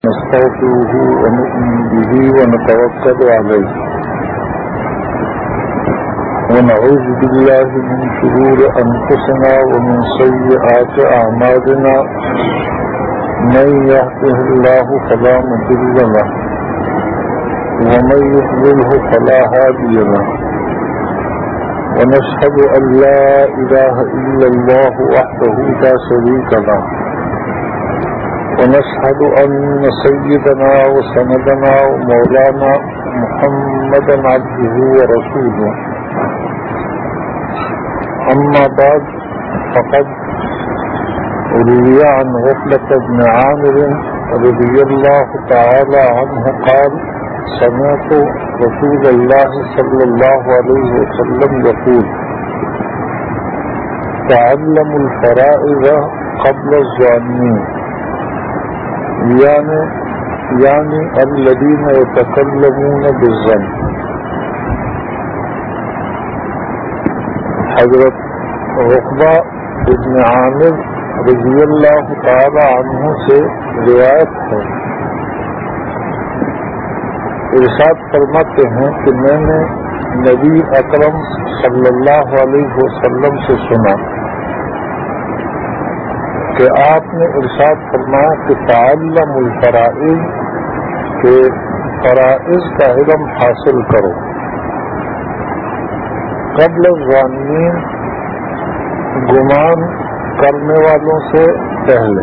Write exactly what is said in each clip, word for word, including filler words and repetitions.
نستغفره ونؤمن به ونتوكل عليه ونعوذ بالله من شرور أنفسنا ومن سيئات أعمالنا من يهده الله فلا مضل له ومن يضلله فلا هادي له ونشهد أن لا إله إلا الله وحده لا شريك له ونشهد أن سيدنا وسندنا ومولانا محمدا عبده ورسوله أما بعد فقد روي عن غفلة بن عامر رضي الله تعالى عنه قال سمعت رسول الله صلى الله عليه وسلم يقول تعلموا الفرائض قبل الظانين يعني يعني الذين يتكلمون بالظن. حضرت عقبہ ابن عامر رضی اللہ تعالی عنہ سے روایت ہے، ارشاد فرماتے ہیں کہ میں نے نبی اکرم صلی اللہ علیہ وسلم سے سنا کہ آپ نے ارشاد فرمایا کہ تعلم الفرائض، کہ فرائض کا علم حاصل کرو قبل الظانین، گمان کرنے والوں سے پہلے،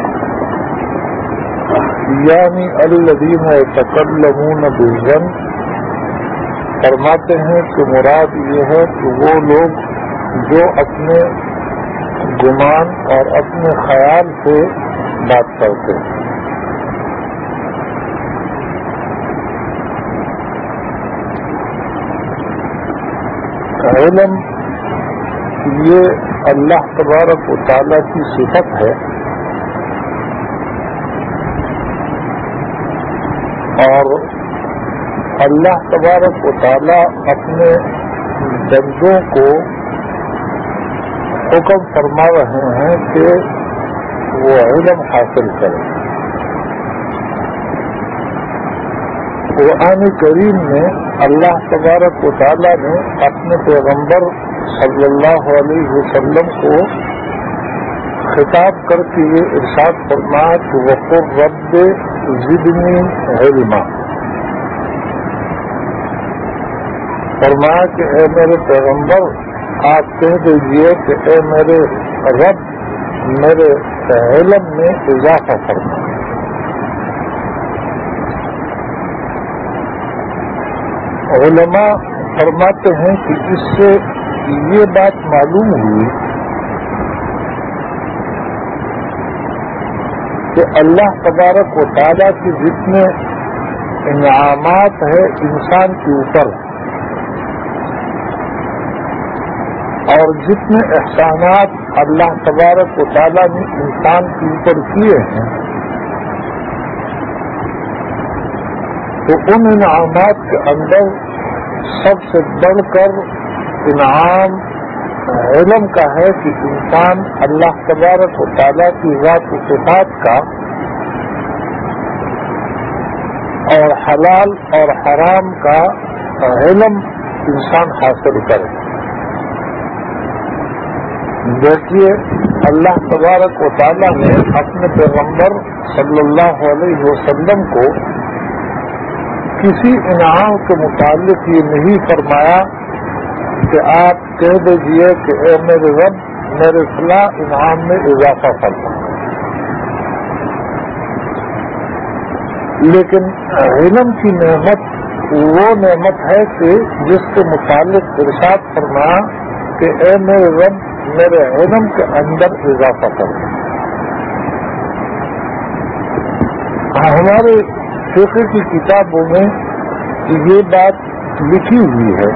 یعنی الذین یتکلمون بالظن، فرماتے ہیں کہ مراد یہ ہے کہ وہ لوگ جو اپنے گمان اور اپنے خیال سے بات کرتے ہیں۔ علم یہ اللہ تبارک و تعالیٰ کی صفت ہے، اور اللہ تبارک و تعالیٰ اپنے بندوں کو حکم فرما رہے ہیں کہ وہ علم حاصل کریں۔ قرآن کریم میں اللہ تبارک و تعالیٰ نے اپنے پیغمبر صلی اللہ علیہ وسلم کو خطاب کر کے یہ ارشاد فرمایا کہ وقل رب زدنی علما، فرمایا کہ اے میرے پیغمبر آپ کہہ دیجیے کہ اے میرے رب میرے علم میں اضافہ فرما۔ علماء فرماتے ہیں کہ اس سے یہ بات معلوم ہوئی کہ اللہ تبارک و تعالیٰ کی جتنے انعامات ہیں انسان کے اوپر اور جتنے احسانات اللہ تبارک و تعالیٰ نے انسان کے اوپر کیے ہیں، تو ان انعامات کے اندر سب سے بڑھ کر انعام علم کا ہے کہ انسان اللہ تبارک و تعالیٰ کی ذات و صفات کا اور حلال اور حرام کا علم انسان حاصل کرے۔ دیکھیے اللہ تبارک و تعالیٰ نے اپنے پیغمبر صلی اللہ علیہ وسلم کو کسی انعام کے متعلق یہ نہیں فرمایا کہ آپ کہہ دیجیے کہ اے میرے رب میرے فلاں انعام میں اضافہ فرما، لیکن علم کی نعمت وہ نعمت ہے کہ جس کے متعلق ارشاد فرمایا کہ اے میرے رب میرے علم کے اندر اضافہ کرنا۔ ہمارے فقہ کی کتابوں میں یہ بات لکھی ہوئی ہے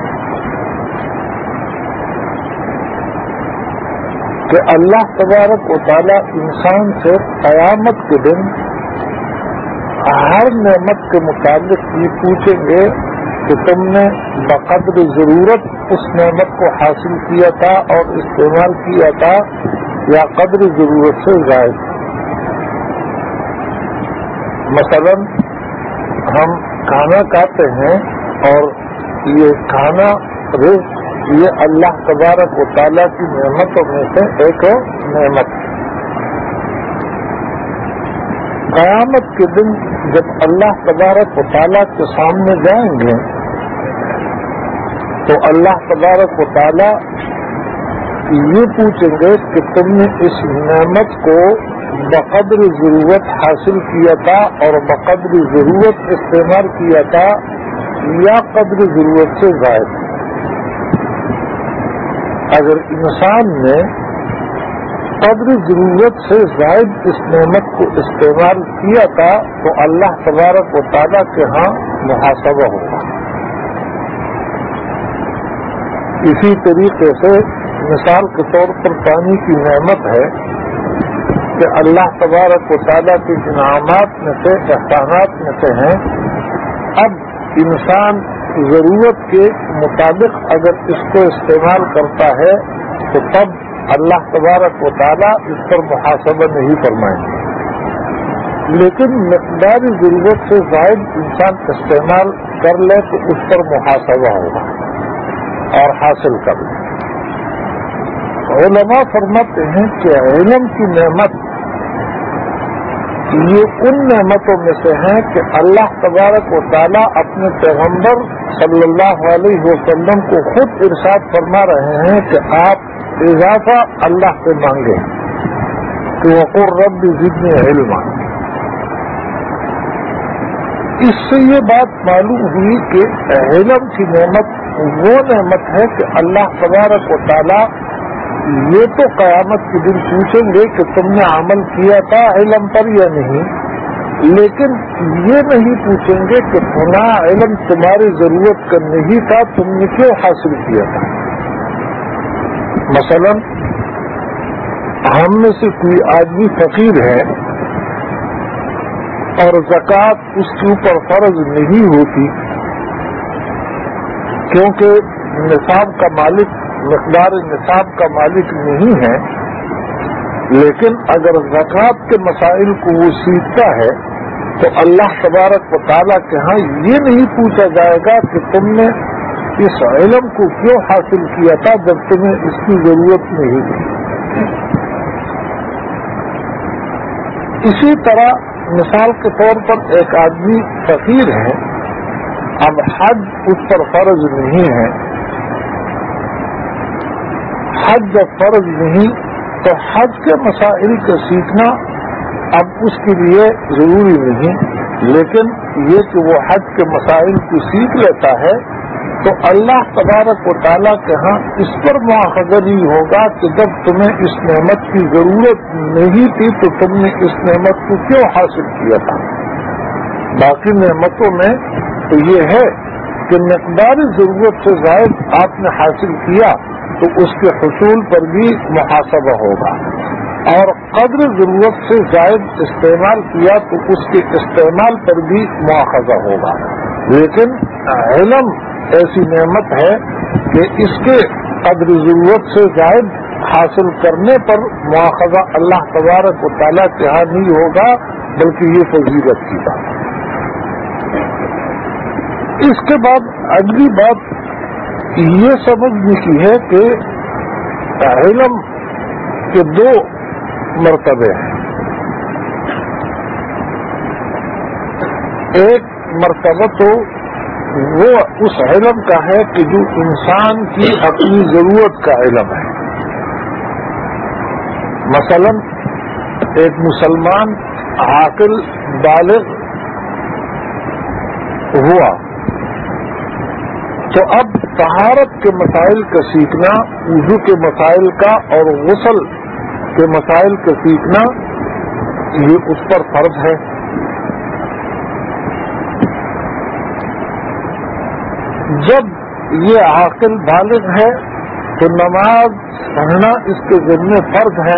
کہ اللہ تبارک و تعالیٰ انسان سے قیامت کے دن ہر نعمت کے متعلق یہ پوچھیں گے کہ تم نے بقدر ضرورت اس نعمت کو حاصل کیا تھا اور استعمال کیا تھا یا قدر ضرورت سے زائد۔ مثلا ہم کھانا کھاتے ہیں اور یہ کھانا رزق یہ اللہ تبارک و تعالیٰ کی نعمتوں میں سے ایک نعمت ہے. قیامت کے دن جب اللہ تبارک و تعالیٰ کے سامنے جائیں گے تو اللہ تبارک و تعالیٰ یہ پوچھیں گے کہ تم نے اس نعمت کو بقدر ضرورت حاصل کیا تھا اور بقدر ضرورت استعمال کیا تھا یا قدر ضرورت سے زائد. اگر انسان نے قدر ضرورت سے زائد اس نعمت کو استعمال کیا تھا تو اللہ تبارک و تعالیٰ کے ہاں محاسبہ ہوگا. اسی طریقے سے مثال کے طور پر پانی کی نعمت ہے کہ اللہ تبارک و تعالیٰ کے انعامات میں سے احسانات میں سے ہیں. اب انسان ضرورت کے مطابق اگر اس کو استعمال کرتا ہے تو تب اللہ تبارک و تعالیٰ اس پر محاسبہ نہیں فرمائیں گے. لیکن مقدار ضرورت سے زائد انسان استعمال کر لے تو اس پر محاسبہ ہوگا اور حاصل کر لے. علماء فرماتے ہیں کہ علم کی نعمت یہ ان نعمتوں میں سے ہیں کہ اللہ تبارک و تعالیٰ اپنے پیغمبر صلی اللہ علیہ وسلم کو خود ارشاد فرما رہے ہیں کہ آپ اضافہ اللہ سے مانگے کہ وقل رب زدنی علما. اس سے یہ بات معلوم ہوئی کہ علم کی نعمت وہ نعمت ہے کہ اللہ تبارک و تعالیٰ یہ تو قیامت کے دن پوچھیں گے کہ تم نے عمل کیا تھا علم پر یا نہیں, لیکن یہ نہیں پوچھیں گے کہ فلاں علم تمہاری ضرورت کا نہیں تھا, تم نے کیوں حاصل کیا تھا. مثلا ہم میں سے کوئی آدمی فقیر ہے اور زکوٰۃ اس کے اوپر فرض نہیں ہوتی کیونکہ نصاب کا مالک مقدار نصاب کا مالک نہیں ہے, لیکن اگر زکوٰۃ کے مسائل کو وہ سیکھتا ہے تو اللہ تبارک و تعالیٰ کے ہاں یہ نہیں پوچھا جائے گا کہ تم نے اس علم کو کیوں حاصل کیا تھا جب تمہیں اس کی ضرورت نہیں تھی. اسی طرح مثال کے طور پر ایک آدمی فقیر ہے, اب حج اس پر فرض نہیں ہے, حج جب فرض نہیں تو حج کے مسائل کو سیکھنا اب اس کے لیے ضروری نہیں, لیکن یہ کہ وہ حج کے مسائل کو سیکھ لیتا ہے تو اللہ تبارک و تعالیٰ کے ہاں اس پر مواخذہ نہیں ہوگا کہ جب تمہیں اس نعمت کی ضرورت نہیں تھی تو تم نے اس نعمت کو کیوں حاصل کیا تھا. باقی نعمتوں میں تو یہ ہے کہ مقدار ضرورت سے زائد آپ نے حاصل کیا تو اس کے حصول پر بھی محاسبہ ہوگا, اور قدر ضرورت سے زائد استعمال کیا تو اس کے استعمال پر بھی مواخذہ ہوگا. لیکن علم ایسی نعمت ہے کہ اس کے قدر ضرورت سے زائد حاصل کرنے پر مواخذہ اللہ تبارک و تعالیٰ کے ہاں نہیں ہوگا, بلکہ یہ فضیلت کی بات ہے. اس کے بعد اگلی بات یہ سمجھنے کی ہے کہ علم کے دو مرتبے ہیں. ایک مرتبہ تو وہ اس علم کا ہے کہ جو انسان کی اپنی ضرورت کا علم ہے. مثلا ایک مسلمان عاقل بالغ ہوا تو اب طہارت کے مسائل کا سیکھنا, وضو کے مسائل کا اور غسل کے مسائل کا سیکھنا یہ اس پر فرض ہے. جب یہ عاقل بالغ ہے تو نماز پڑھنا اس کے ذمہ فرض ہے,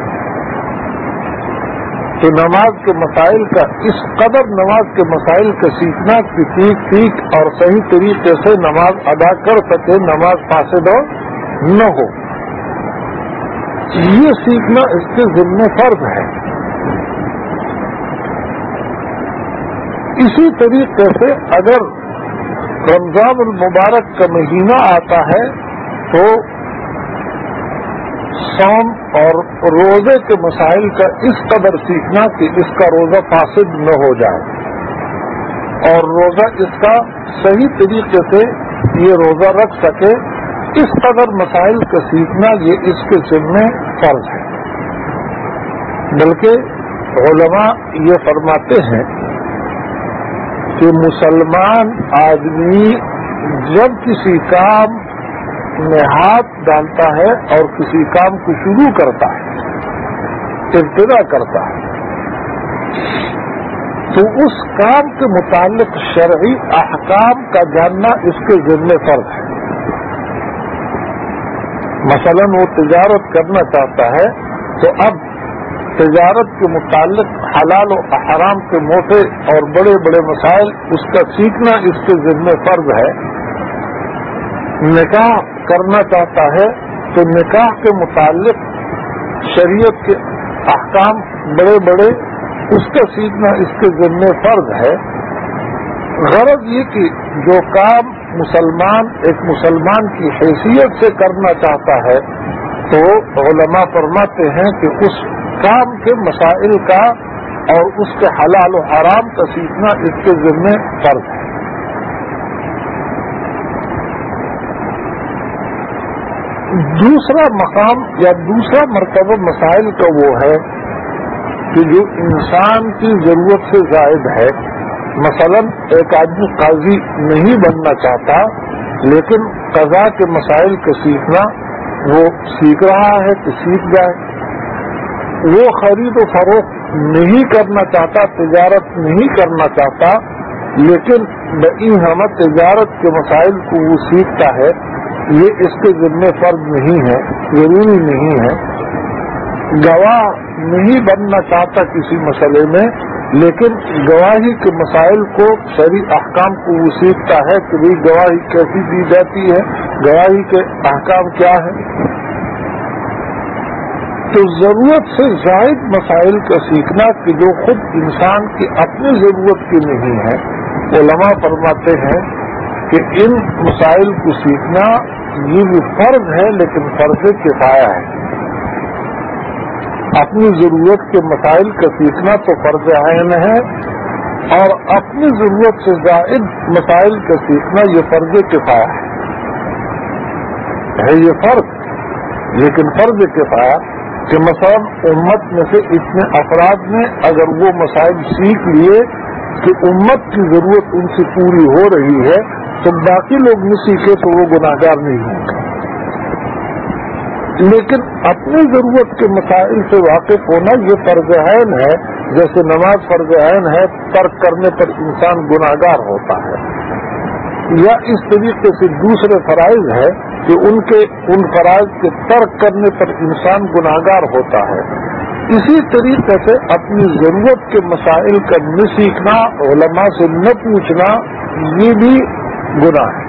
تو نماز کے مسائل کا اس قدر نماز کے مسائل کا سیکھنا کہ ٹھیک ٹھیک اور صحیح طریقے سے نماز ادا کر سکے, نماز فاسد نہ ہو, یہ سیکھنا اس کے ذمہ فرض ہے. اسی طریقے سے اگر رمضان المبارک کا مہینہ آتا ہے تو صوم اور روزے کے مسائل کا اس قدر سیکھنا کہ اس کا روزہ فاسد نہ ہو جائے اور روزہ اس کا صحیح طریقے سے یہ روزہ رکھ سکے، اس قدر مسائل کا سیکھنا یہ اس کے ذمہ فرض ہے۔ بلکہ علماء یہ فرماتے ہیں کہ مسلمان آدمی جب کسی کام میں ہاتھ ڈالتا ہے اور کسی کام کو شروع کرتا ہے، ابتدا کرتا ہے، تو اس کام کے متعلق شرعی احکام کا جاننا اس کے ذمہ فرض ہے۔ مثلاً وہ تجارت کرنا چاہتا ہے تو اب تجارت کے متعلق حلال و حرام کے موٹے اور بڑے بڑے مسائل اس کا سیکھنا اس کے ذمہ فرض ہے۔ نکاح کرنا چاہتا ہے تو نکاح کے متعلق شریعت کے احکام بڑے بڑے اس کا سیکھنا اس کے ذمہ فرض ہے۔ غرض یہ کہ جو کام مسلمان ایک مسلمان کی حیثیت سے کرنا چاہتا ہے تو علماء فرماتے ہیں کہ اس کام کے مسائل کا اور اس کے حلال و حرام کا سیکھنا اس کے ذمہ فرض ہے۔ دوسرا مقام یا دوسرا مرتبہ مسائل کا وہ ہے کہ جو انسان کی ضرورت سے زائد ہے۔ مثلاً ایک آدمی قاضی نہیں بننا چاہتا لیکن قضاء کے مسائل کو سیکھنا وہ سیکھ رہا ہے کہ سیکھ جائے۔ وہ خرید و فروخت نہیں کرنا چاہتا، تجارت نہیں کرنا چاہتا، لیکن بئی ہمت تجارت کے مسائل کو وہ سیکھتا ہے، یہ اس کے ذمہ فرض نہیں ہے، ضروری نہیں ہے۔ گواہ نہیں بننا چاہتا کسی مسئلے میں لیکن گواہی کے مسائل کو شرعی احکام کو وہ سیکھتا ہے کہ بھئی گواہی کیسی دی جاتی ہے، گواہی کے احکام کیا ہے۔ تو ضرورت سے زائد مسائل کا سیکھنا کہ جو خود انسان کی اپنی ضرورت کی نہیں ہے، علماء فرماتے ہیں کہ ان مسائل کو سیکھنا یہ بھی فرض ہے لیکن فرض کفایہ ہے۔ اپنی ضرورت کے مسائل کا سیکھنا تو فرض عین ہے اور اپنی ضرورت سے زائد مسائل کا سیکھنا یہ فرض کفایہ ہے۔ ہے یہ فرض لیکن فرض کفایہ کہ مثلا امت میں سے اتنے افراد نے اگر وہ مسائل سیکھ لیے کہ امت کی ضرورت ان سے پوری ہو رہی ہے تو باقی لوگ نہیں سیکھے تو وہ گناہگار نہیں ہوں گے۔ لیکن اپنی ضرورت کے مسائل سے واقف ہونا یہ فرض عین ہے، جیسے نماز فرض عین ہے، ترک کرنے پر انسان گناہگار ہوتا ہے، یا اس طریقے سے دوسرے فرائض ہے کہ ان کے ان فرائض کے ترک کرنے پر انسان گناہگار ہوتا ہے۔ اسی طریقے سے اپنی ضرورت کے مسائل کا نہ سیکھنا، علماء سے نہ پوچھنا، یہ بھی گناہ ہے۔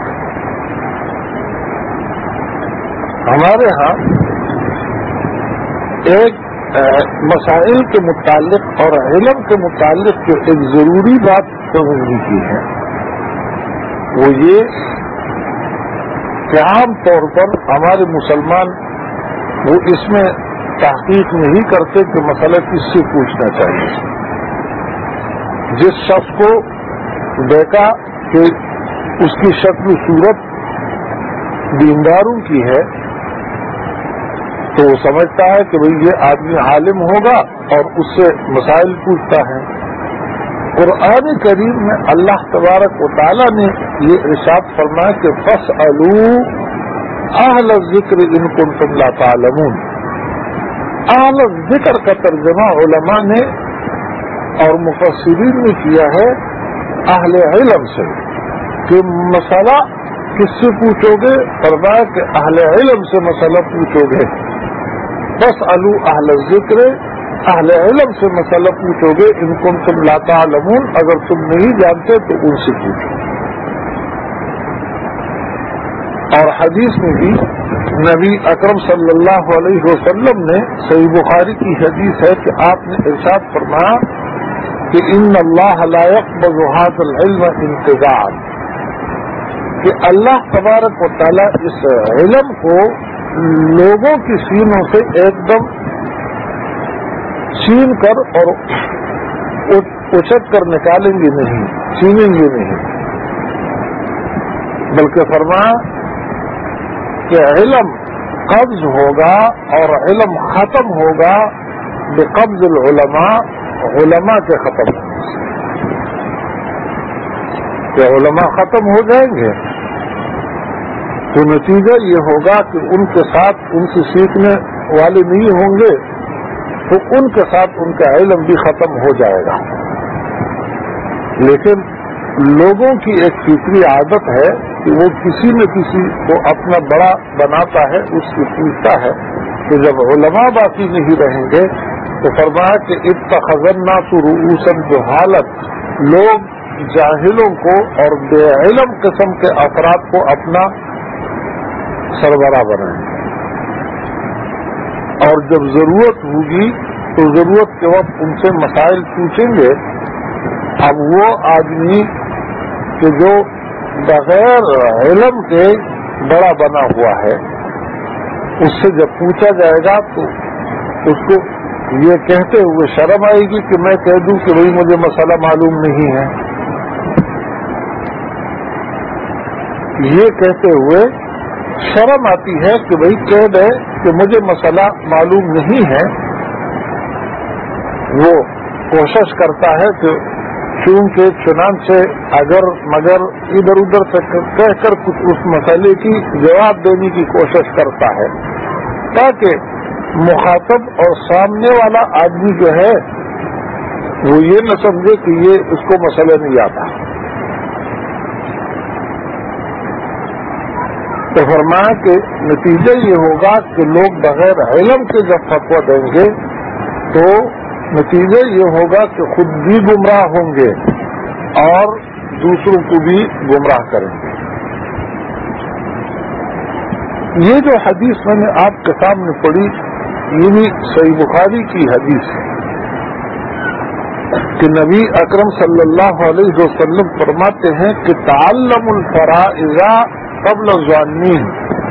ہمارے ہاں ایک مسائل کے متعلق اور علم کے متعلق جو ایک ضروری بات سمجھنے کی ہے وہ یہ کہ عام طور پر ہمارے مسلمان وہ اس میں تحقیق نہیں کرتے کہ مسئلہ کس سے پوچھنا چاہیے۔ جس شخص کو دیکھا کہ اس کی شکل و صورت دینداروں کی ہے تو وہ سمجھتا ہے کہ بھئی یہ آدمی عالم ہوگا اور اس سے مسائل پوچھتا ہے۔ قرآن کریم میں اللہ تبارک و تعالیٰ نے یہ ارشاد فرمایا کہ فاسألوا اہل الذکر ان کنتم لا تعلمون۔ اہل الذکر کا ترجمہ علماء نے اور مفسرین نے کیا ہے اہل علم سے، کہ مسئلہ کس سے پوچھو گے؟ فرمایا کہ اہل علم سے مسئلہ پوچھو گے۔ فاسألوا اہل الذکر، اہل علم سے مسئلہ پوچھو گے، ان کنتم لا تعلمون، اگر تم نہیں جانتے تو ان سے پوچھو۔ اور حدیث میں بھی نبی اکرم صلی اللہ علیہ وسلم نے، صحیح بخاری کی حدیث ہے کہ آپ نے ارشاد فرمایا کہ ان اللہ لا يقبض هذا العلم انتزاعا، کہ اللہ تبارک و تعالیٰ اس علم کو لوگوں کی سینوں سے ایک دم چھین کر اور اچک کر نکالیں گے نہیں، چھینیں گے نہیں، بلکہ فرمایا کہ علم قبض ہوگا اور علم ختم ہوگا بقبض العلماء، علماء کے ختم ہونے سے، کہ علماء ختم ہو جائیں گے تو نتیجہ یہ ہوگا کہ ان کے ساتھ ان سے سیکھنے والے نہیں ہوں گے تو ان کے ساتھ ان کا علم بھی ختم ہو جائے گا۔ لیکن لوگوں کی ایک فطری عادت ہے کہ وہ کسی نہ کسی کو اپنا بڑا بناتا ہے، اس سے پوچھتا ہے کہ جب علماء باقی نہیں رہیں گے تو فرمایا کہ اتخذنا رؤوسا جہالت، لوگ جاہلوں کو اور بے علم قسم کے افراد کو اپنا سربراہ بنائیں گے، اور جب ضرورت ہوگی تو ضرورت کے وقت ان سے مسائل پوچھیں گے۔ اب وہ آدمی کہ جو بغیر علم کے بڑا بنا ہوا ہے، اس سے جب پوچھا جائے گا تو اس کو یہ کہتے ہوئے شرم آئے گی کہ میں کہہ دوں کہ بھائی مجھے مسئلہ معلوم نہیں ہے، یہ کہتے ہوئے شرم آتی ہے کہ بھائی کہہ دے کہ مجھے مسئلہ معلوم نہیں ہے۔ وہ کوشش کرتا ہے کہ چونکہ چنانچہ اگر مگر ادھر ادھر سے کہہ کر کچھ اس مسئلے کی جواب دینے کی کوشش کرتا ہے تاکہ مخاطب اور سامنے والا آدمی جو ہے وہ یہ نہ سمجھے کہ یہ اس کو مسئلہ نہیں آتا۔ تو فرمایا کہ نتیجہ یہ ہوگا کہ لوگ بغیر علم کے جب فتویٰ دیں گے تو نتیجہ یہ ہوگا کہ خود بھی گمراہ ہوں گے اور دوسروں کو بھی گمراہ کریں گے۔ یہ جو حدیث میں نے آپ کے سامنے پڑھی یہ بھی صحیح بخاری کی حدیث ہے کہ نبی اکرم صلی اللہ علیہ وسلم فرماتے ہیں کہ تعلم الفرائض قبل الظانین،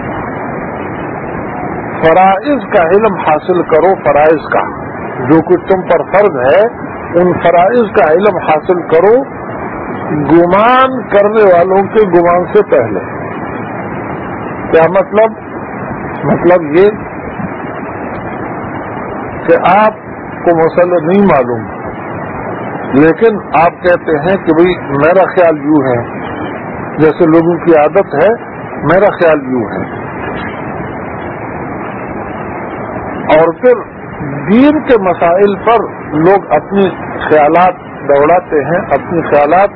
فرائض کا علم حاصل کرو، فرائض کا جو کچھ تم پر فرض ہے ان فرائض کا علم حاصل کرو گمان کرنے والوں کے گمان سے پہلے۔ کیا مطلب؟ مطلب یہ کہ آپ کو مسئلہ نہیں معلوم لیکن آپ کہتے ہیں کہ بھئی میرا خیال یوں ہے، جیسے لوگوں کی عادت ہے میرا خیال یوں ہے، اور پھر دین کے مسائل پر لوگ اپنی خیالات دوڑاتے ہیں، اپنی خیالات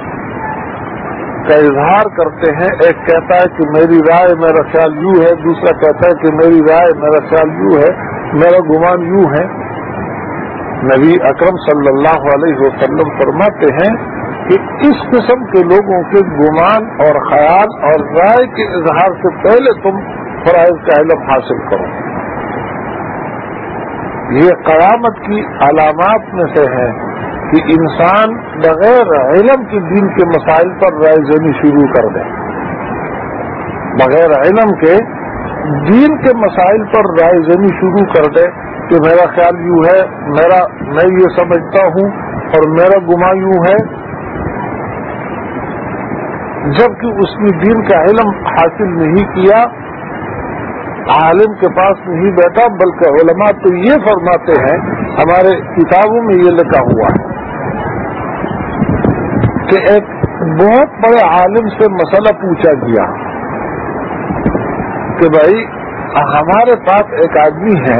کا اظہار کرتے ہیں۔ ایک کہتا ہے کہ میری رائے میرا خیال یوں ہے، دوسرا کہتا ہے کہ میری رائے میرا خیال یوں ہے، میرا گمان یوں ہے۔ نبی اکرم صلی اللہ علیہ وسلم فرماتے ہیں کہ اس قسم کے لوگوں کے گمان اور خیال اور رائے کے اظہار سے پہلے تم فرائض کا علم حاصل کرو۔ یہ قیامت کی علامات میں سے ہے کہ انسان بغیر علم کے دین کے مسائل پر رائے زنی شروع کر دے، بغیر علم کے دین کے مسائل پر رائے زنی شروع کر دے کہ میرا خیال یوں ہے، میرا میں یہ سمجھتا ہوں اور میرا گمان یوں ہے، جبکہ اس نے دین کا علم حاصل نہیں کیا، عالم کے پاس نہیں بیٹھا، بلکہ علماء تو یہ فرماتے ہیں، ہمارے کتابوں میں یہ لکھا ہوا ہے کہ ایک بہت بڑے عالم سے مسئلہ پوچھا گیا کہ بھائی ہمارے پاس ایک آدمی ہے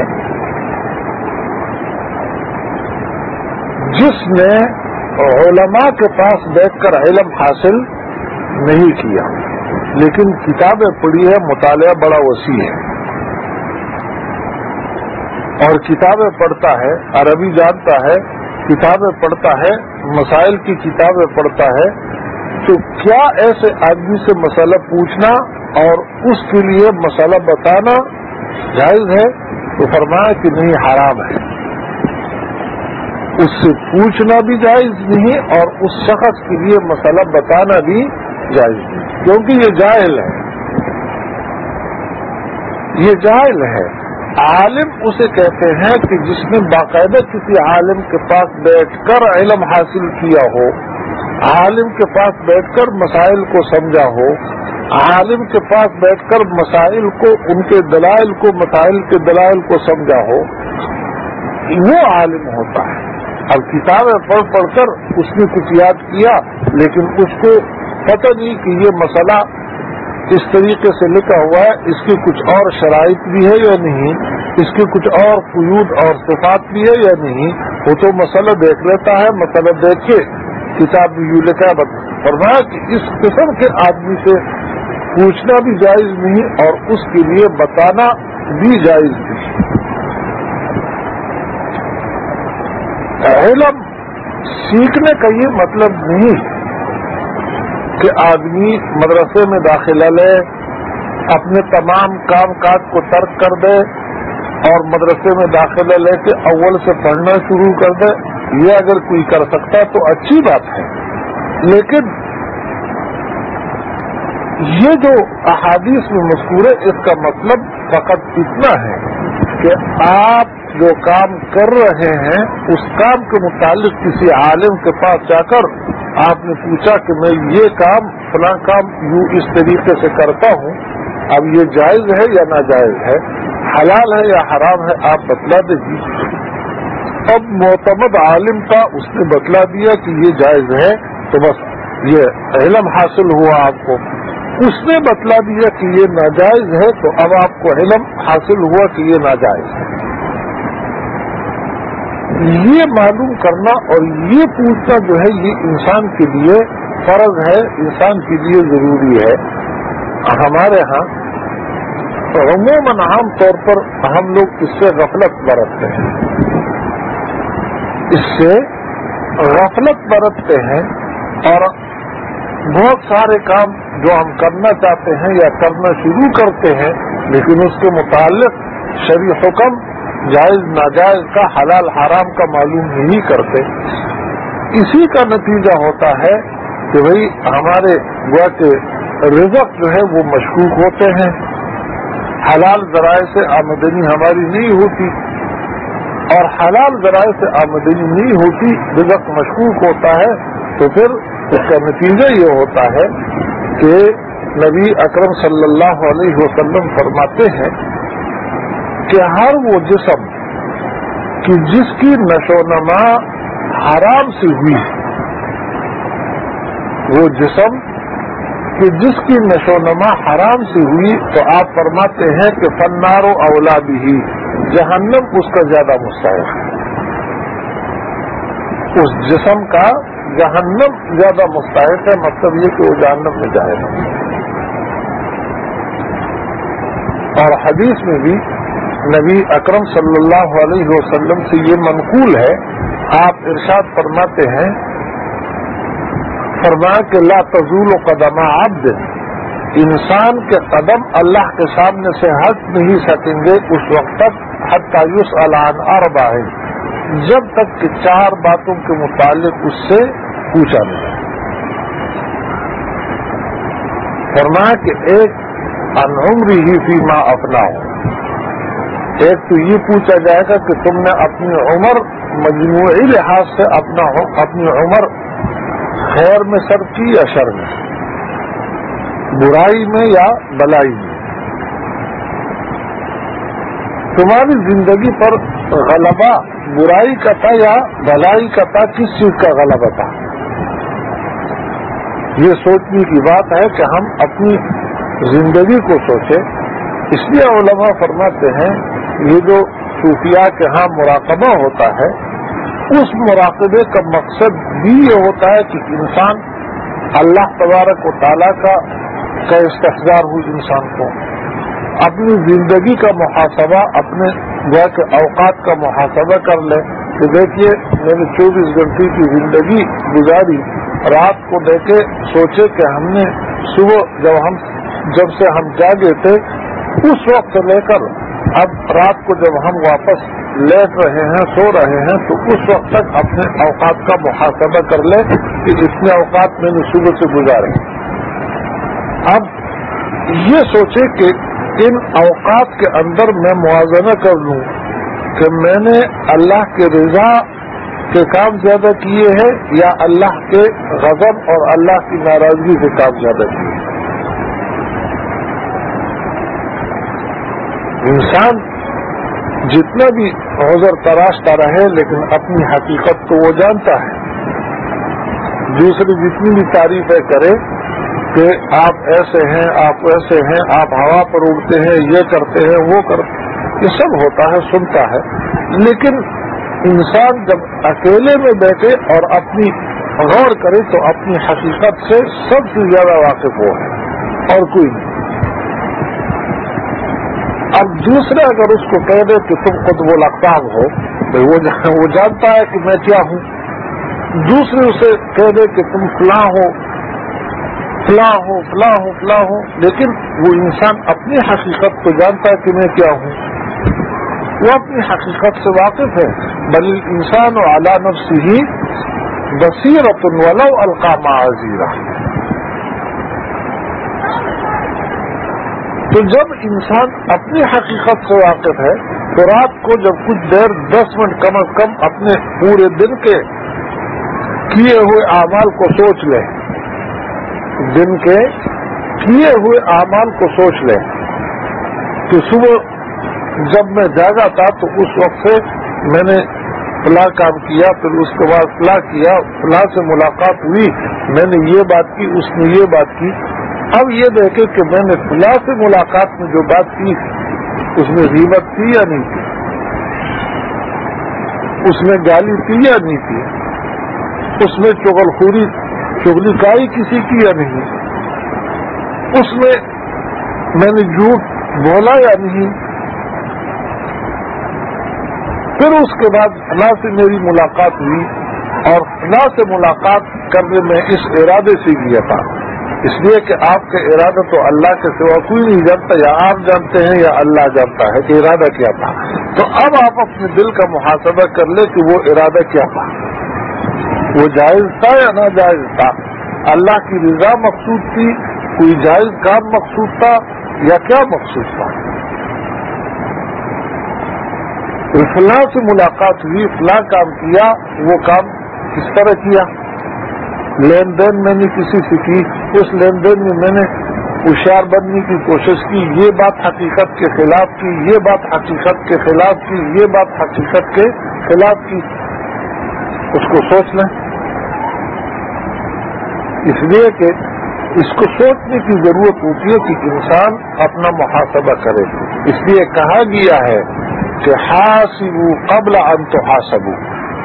جس نے علماء کے پاس بیٹھ کر علم حاصل نہیں کیا لیکن کتابیں پڑھی ہے، مطالعہ بڑا وسیع ہے اور کتابیں پڑھتا ہے، عربی جانتا ہے، کتابیں پڑھتا ہے، مسائل کی کتابیں پڑھتا ہے، تو کیا ایسے آدمی سے مسئلہ پوچھنا اور اس کے لیے مسئلہ بتانا جائز ہے؟ تو فرمایا کہ نہیں، حرام ہے۔ اس سے پوچھنا بھی جائز نہیں اور اس شخص کے لیے مسئلہ بتانا بھی جائز نہیں، کیونکہ یہ جاہل ہے، یہ جاہل ہے۔ عالم اسے کہتے ہیں کہ جس نے باقاعدہ کسی عالم کے پاس بیٹھ کر علم حاصل کیا ہو، عالم کے پاس بیٹھ کر مسائل کو سمجھا ہو، عالم کے پاس بیٹھ کر مسائل کو، ان کے دلائل کو، مسائل کے دلائل کو سمجھا ہو، وہ عالم ہوتا ہے۔ اب کتابیں پڑھ پڑھ کر اس نے کچھ یاد کیا، لیکن اس کو پتہ نہیں کہ یہ مسئلہ اس طریقے سے لکھا ہوا ہے، اس کی کچھ اور شرائط بھی ہے یا نہیں، اس کی کچھ اور قیود اور صفات بھی ہے یا نہیں، وہ تو مسئلہ دیکھ لیتا ہے، مسئلہ دیکھ کے کتاب بھی یوں لکھا ہے۔ فرمایا کہ اس قسم کے آدمی سے پوچھنا بھی جائز نہیں اور اس کے لیے بتانا بھی جائز نہیں۔ علم سیکھنے کا یہ مطلب نہیں کہ آدمی مدرسے میں داخلہ لے، اپنے تمام کام کاج کو ترک کر دے اور مدرسے میں داخلہ لے کے اول سے پڑھنا شروع کر دے۔ یہ اگر کوئی کر سکتا تو اچھی بات ہے، لیکن یہ جو احادیث میں مذکور ہے اس کا مطلب فقط اتنا ہے کہ آپ جو کام کر رہے ہیں اس کام کے متعلق کسی عالم کے پاس جا کر آپ نے پوچھا کہ میں یہ کام فلاں کام یوں اس طریقے سے کرتا ہوں، اب یہ جائز ہے یا ناجائز ہے، حلال ہے یا حرام ہے، آپ بتلا دیجیے۔ اب معتمد عالم تھا، اس نے بتلا دیا کہ یہ جائز ہے تو بس یہ علم حاصل ہوا آپ کو۔ اس نے بتلا دیا کہ یہ ناجائز ہے تو اب آپ کو علم حاصل ہوا کہ یہ ناجائز ہے۔ یہ معلوم کرنا اور یہ پوچھنا جو ہے یہ انسان کے لیے فرض ہے، انسان کے لیے ضروری ہے۔ ہمارے ہاں عموماً عام طور پر ہم لوگ اس سے غفلت برتتے ہیں، اس سے غفلت برتتے ہیں اور بہت سارے کام جو ہم کرنا چاہتے ہیں یا کرنا شروع کرتے ہیں لیکن اس کے متعلق شرعی حکم جائز ناجائز کا، حلال حرام کا معلوم نہیں کرتے۔ اسی کا نتیجہ ہوتا ہے کہ بھئی ہمارے گویا کے رزق جو ہے وہ مشکوک ہوتے ہیں، حلال ذرائع سے آمدنی ہماری نہیں ہوتی اور حلال ذرائع سے آمدنی نہیں ہوتی، رزق مشکوک ہوتا ہے، تو پھر اس کا نتیجہ یہ ہوتا ہے کہ نبی اکرم صلی اللہ علیہ وسلم فرماتے ہیں کہ ہر وہ جسم کہ جس کی نشو و نما حرام سے ہوئی، وہ جسم کہ جس کی نشو و نما حرام سے ہوئی، تو آپ فرماتے ہیں کہ فنار و اولا بھی، جہنم اس کا زیادہ مستحق ہے، اس جسم کا جہنم زیادہ مستحق ہے، مطلب یہ کہ وہ جہنم میں جائے گا۔ اور حدیث میں بھی نبی اکرم صلی اللہ علیہ وسلم سے یہ منقول ہے، آپ ارشاد فرماتے ہیں، فرمایا کہ لا تزول قدم عبد، انسان کے قدم اللہ کے سامنے سے ہٹ نہیں سکیں گے اس وقت تک حتی یسأل عن اربع، جب تک کہ چار باتوں کے متعلق اس سے پوچھا نہیں۔ فرمایا کہ ایک عن عمرہ فیما افناہ، ایک تو یہ پوچھا جائے گا کہ تم نے اپنی عمر مجموعی لحاظ سے اپنا اپنی عمر خیر میں صرف کی یا شر میں، برائی میں یا بلائی میں، تمہاری زندگی پر غلبہ برائی کا تھا یا بلائی کا تھا، کس چیز کا غلبہ تھا؟ یہ سوچنے کی بات ہے کہ ہم اپنی زندگی کو سوچیں۔ اس لیے علماء فرماتے ہیں یہ جو صوفیاء کے ہاں مراقبہ ہوتا ہے، اس مراقبے کا مقصد بھی یہ ہوتا ہے کہ انسان اللہ تبارک و تعالیٰ کا کا استحضار ہو، انسان کو اپنی زندگی کا محاسبہ، اپنے گویا کے اوقات کا محاسبہ کر لے کہ دیکھیے میں نے چوبیس گھنٹے کی زندگی گزاری، رات کو دیکھے سوچے کہ ہم نے صبح جب ہم جب سے ہم جاگے تھے اس وقت سے لے کر اب رات کو جب ہم واپس لیٹ رہے ہیں، سو رہے ہیں، تو اس وقت تک اپنے اوقات کا محاسبہ کر لیں کہ اتنے اوقات میں نے صبح سے گزارے. اب یہ سوچے کہ ان اوقات کے اندر میں موازنہ کر لوں کہ میں نے اللہ کے رضا کے کام زیادہ کیے ہیں یا اللہ کے غضب اور اللہ کی ناراضگی کے کام زیادہ کیے ہیں. انسان جتنا بھی عذر تراشتا رہے لیکن اپنی حقیقت تو وہ جانتا ہے. دوسری جتنی بھی تعریفیں کرے کہ آپ ایسے ہیں، آپ ویسے ہیں، آپ ہوا پر اڑتے ہیں، یہ کرتے ہیں، وہ کرتے ہیں، یہ سب ہوتا ہے، سنتا ہے. لیکن انسان جب اکیلے میں بیٹھے اور اپنی غور کرے تو اپنی حقیقت سے سب سے زیادہ واقف وہ ہے اور کوئی نہیں. اب دوسرے اگر اس کو کہہ دے کہ تم خود وہ لقتاب ہو، تو وہ جانتا ہے کہ میں کیا ہوں. دوسرے اسے کہہ دے کہ تم فلاں ہو فلاں ہو فلاں ہو فلاں ہو، لیکن وہ انسان اپنی حقیقت کو جانتا ہے کہ میں کیا ہوں. وہ اپنی حقیقت سے واقف ہے. بل انسان و علی نفسہ بصیرۃ ولو القی معاذیرہ. تو جب انسان اپنی حقیقت سے واقف ہے تو رات کو جب کچھ دیر دس منٹ کم از کم اپنے پورے دن کے کیے ہوئے اعمال کو سوچ لے، دن کے کیے ہوئے اعمال کو سوچ لے کہ صبح جب میں جاگا تھا تو اس وقت سے میں نے فلاں کام کیا، پھر اس کے بعد فلاں کیا، فلاں سے ملاقات ہوئی، میں نے یہ بات کی، اس نے یہ بات کی. اب یہ دیکھے کہ میں نے فلاں سے ملاقات میں جو بات کی اس میں غیبت تھی یا نہیں تھی، اس میں گالی تھی یا نہیں تھی، اس میں چغلخوری چغلی کائی کسی کی یا نہیں، اس میں میں نے جھوٹ بولا یا نہیں. پھر اس کے بعد فلاں سے میری ملاقات ہوئی اور فلاں سے ملاقات کرنے میں اس ارادے سے کیا تھا، اس لیے کہ آپ کا ارادہ تو اللہ کے سوا کوئی نہیں جانتا، یا آپ جانتے ہیں یا اللہ جانتا ہے کہ ارادہ کیا تھا. تو اب آپ اپنے دل کا محاسبہ کر لیں کہ وہ ارادہ کیا تھا، وہ جائز تھا یا ناجائز تھا، اللہ کی رضا مقصود تھی، کوئی جائز کام مقصود تھا یا کیا مقصود تھا. فلاں سے ملاقات ہوئی، فلاں کام کیا، وہ کام کس طرح کیا، لین دین میں نے کسی سے کی، اس لین دین میں میں نے ہوشیار بننے کی کوشش کی، یہ بات حقیقت کے خلاف کی، یہ بات حقیقت کے خلاف کی، یہ بات حقیقت کے خلاف کی. اس کو سوچ لیں، اس لیے کہ اس کو سوچنے کی ضرورت ہوتی ہے کہ انسان اپنا محاسبہ کرے. اس لیے کہا گیا ہے کہ حاسبوا قبل ان تحاسبوا،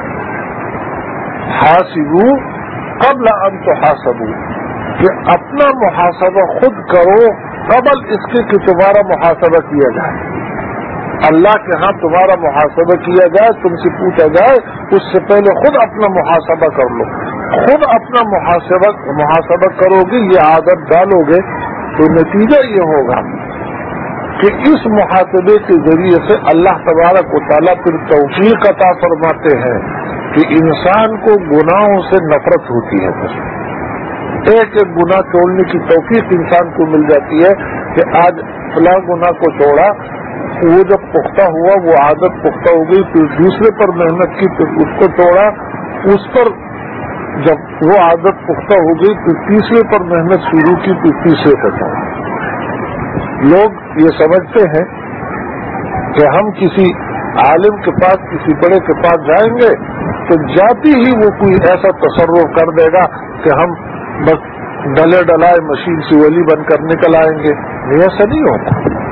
حاسبوا قبل ان تحاسبوا، کہ اپنا محاسبہ خود کرو قبل اس کے کہ تمہارا محاسبہ کیا جائے. اللہ کے ہاں تمہارا محاسبہ کیا جائے، تم سے پوچھا جائے، اس سے پہلے خود اپنا محاسبہ کر لو. خود اپنا محاسبہ محاسبہ کرو گے، یہ عادت ڈالو گے تو نتیجہ یہ ہوگا کہ اس محاسبے کے ذریعے سے اللہ تبارک و تعالیٰ پھر توفیق عطا فرماتے ہیں کہ انسان کو گناہوں سے نفرت ہوتی ہے. ایک ایک گناہ چھوڑنے کی توفیق انسان کو مل جاتی ہے کہ آج فلاں گناہ کو چھوڑا، وہ جب پختہ ہوا، وہ عادت پختہ ہو گئی، پھر دوسرے پر محنت کی، پھر اس کو چھوڑا، اس پر جب وہ عادت پختہ ہو گئی، پھر تیسرے پر محنت شروع کی، پھر تیسرے پر چھوڑا. لوگ یہ سمجھتے ہیں کہ ہم کسی عالم کے پاس، کسی بڑے کے پاس جائیں گے تو جاتی ہی وہ کوئی ایسا تصرف کر دے گا کہ ہم بس ڈلے ڈلائے مشین سے ولی بن کر نکل آئیں گے. ایسا نہیں ہوتا،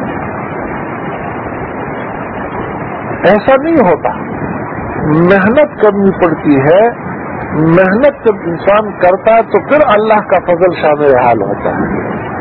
ایسا نہیں ہوتا. محنت کرنی پڑتی ہے. محنت جب انسان کرتا ہے تو پھر اللہ کا فضل شامل حال ہوتا ہے.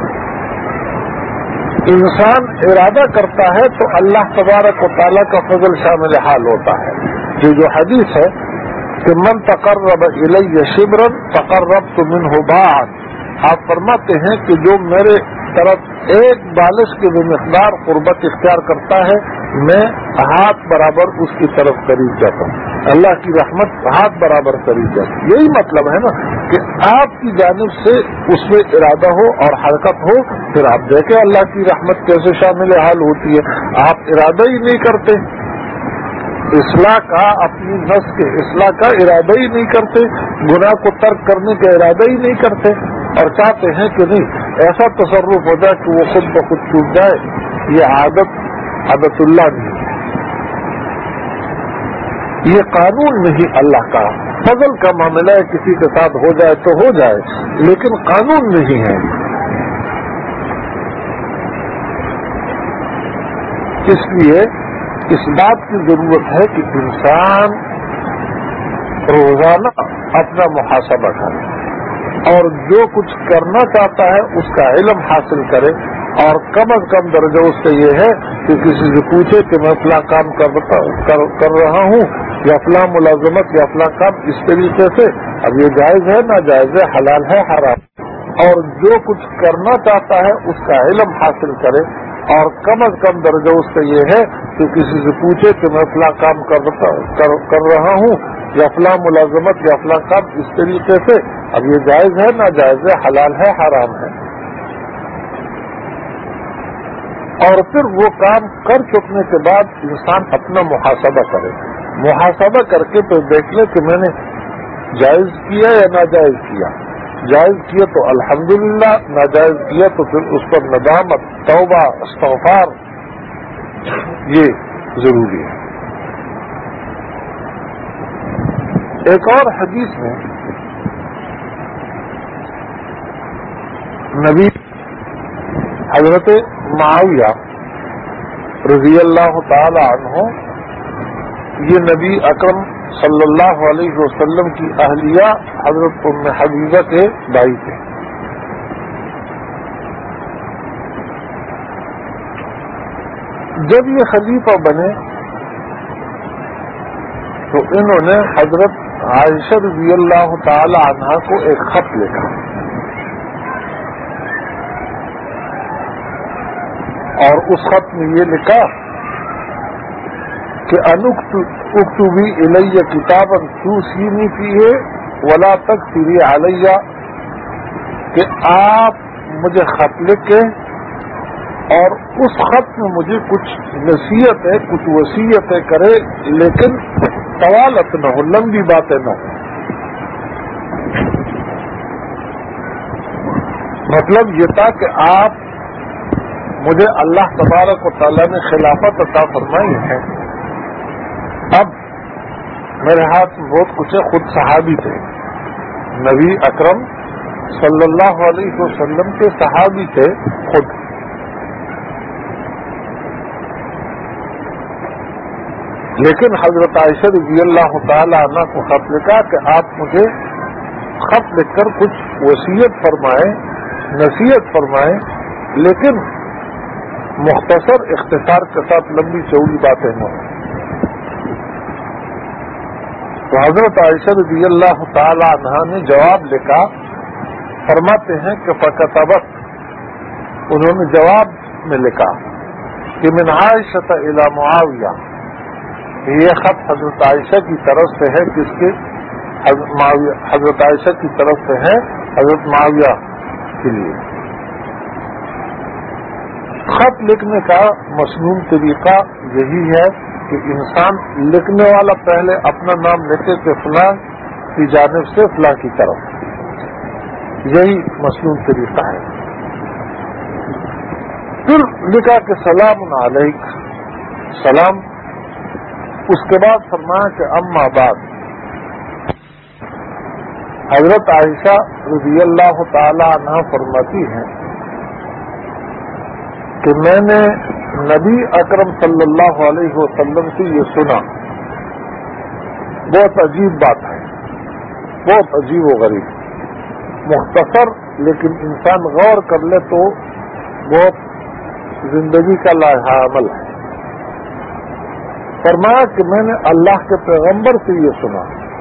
انسان ارادہ کرتا ہے تو اللہ تبارک و تعالیٰ کا فضل شامل حال ہوتا ہے. یہ جو حدیث ہے کہ من تقرب الی شبرا تقربت منہ باعا، آپ فرماتے ہیں کہ جو میرے طرف ایک بالش کے مقدار قربت اختیار کرتا ہے میں ہاتھ برابر اس کی طرف قریب جاتا ہوں. اللہ کی رحمت ہاتھ برابر قریب جاتی ہے. یہی مطلب ہے نا کہ آپ کی جانب سے اس میں ارادہ ہو اور حرکت ہو, پھر آپ دیکھیں اللہ کی رحمت کیسے شامل حال ہوتی ہے. آپ ارادہ ہی نہیں کرتے اصلاح کا, اپنی نفس کے اصلاح کا ارادہ ہی نہیں کرتے, گناہ کو ترک کرنے کا ارادہ ہی نہیں کرتے, اور چاہتے ہیں کہ نہیں ایسا تصرف ہو جائے کہ وہ خود بخود چھوٹ جائے. یہ عادت عادت اللہ نہیں, یہ قانون نہیں اللہ کا. فضل کا معاملہ ہے, کسی کے ساتھ ہو جائے تو ہو جائے, لیکن قانون نہیں ہے. اس لیے اس بات کی ضرورت ہے کہ انسان روزانہ اپنا محاسبہ کرے اور جو کچھ کرنا چاہتا ہے اس کا علم حاصل کرے, اور کم از کم درجہ اس کا یہ ہے کہ کسی سے پوچھے کہ میں فلاں کام کر, کر, کر رہا ہوں یا فلاں ملازمت یا فلاں کام اس طریقے سے اب یہ جائز ہے ناجائز ہے, حلال ہے حرام, اور جو کچھ کرنا چاہتا ہے اس کا علم حاصل کرے, اور کم از کم درجہ اس کا یہ ہے کہ کسی سے پوچھے کہ میں فلاں کام کر, کر, کر رہا ہوں یا فلاں ملازمت یا فلاں کام اس طریقے سے اب یہ جائز ہے ناجائز ہے, حلال ہے حرام ہے, اور پھر وہ کام کر چکنے کے بعد انسان اپنا محاسبہ کرے. محاسبہ کر کے تو دیکھ لے کہ میں نے جائز کیا یا ناجائز کیا. جائز کیا تو الحمدللہ, ناجائز کیا تو پھر اس پر ندامت, توبہ, استغفار یہ ضروری ہے. ایک اور حدیث میں نبی حضرت معاویہ رضی اللہ تعالی عنہ, یہ نبی اکرم صلی اللہ علیہ وسلم کی اہلیہ حضرت ام حبیبہ کے بھائی تھے. جب یہ خلیفہ بنے تو انہوں نے حضرت عائشہ رضی اللہ تعالی عنہا کو ایک خط لکھا, اور اس خط میں یہ لکھا کہ اکتبی الیہ کتابا توصینی فیہ ولا تکثری علیہ, کہ آپ مجھے خط لکھیں اور اس خط میں مجھے کچھ نصیحتیں کچھ وصیتیں کرے, لیکن طوالت نہ ہو, لمبی باتیں نہ ہو. مطلب یہ تھا کہ آپ مجھے اللہ تبارک و تعالیٰ نے خلافت عطا فرمائی ہے, اب میرے ہاتھ میں بہت کچھ ہے. خود صحابی تھے, نبی اکرم صلی اللہ علیہ وسلم کے صحابی تھے خود, لیکن حضرت عائشہ رضی اللہ تعالی عنہ کو خط لکھا کہ آپ مجھے خط لکھ کر کچھ وصیت فرمائیں, نصیحت فرمائیں, لیکن مختصر اختصار کے ساتھ لمبی چوڑی باتیں نہ ہوں. تو حضرت عائشہ رضی اللہ تعالی عنہ نے جواب لکھا, فرماتے ہیں کہ فکتبت, انہوں نے جواب میں لکھا کہ من عائشہ الی معاویہ, یہ خط حضرت عائشہ کی طرف سے ہے, کس کے, حضرت عائشہ کی طرف سے ہے حضرت معاویہ کے لیے. خط لکھنے کا مسنون طریقہ یہی ہے کہ انسان لکھنے والا پہلے اپنا نام لکھے کہ فلاں کی جانب سے فلاں کی طرف, یہی مسنون طریقہ ہے. پھر لکھا کہ سلام علیک, سلام. اس کے بعد فرمایا کہ اما بعد, حضرت عائشہ رضی اللہ تعالی عنہ فرماتی ہیں کہ میں نے نبی اکرم صلی اللہ علیہ وسلم سے یہ سنا, بہت عجیب بات ہے, بہت عجیب و غریب, مختصر لیکن انسان غور کر لے تو بہت زندگی کا لائحہ عمل ہے. فرمایا کہ میں نے اللہ کے پیغمبر سے یہ سنا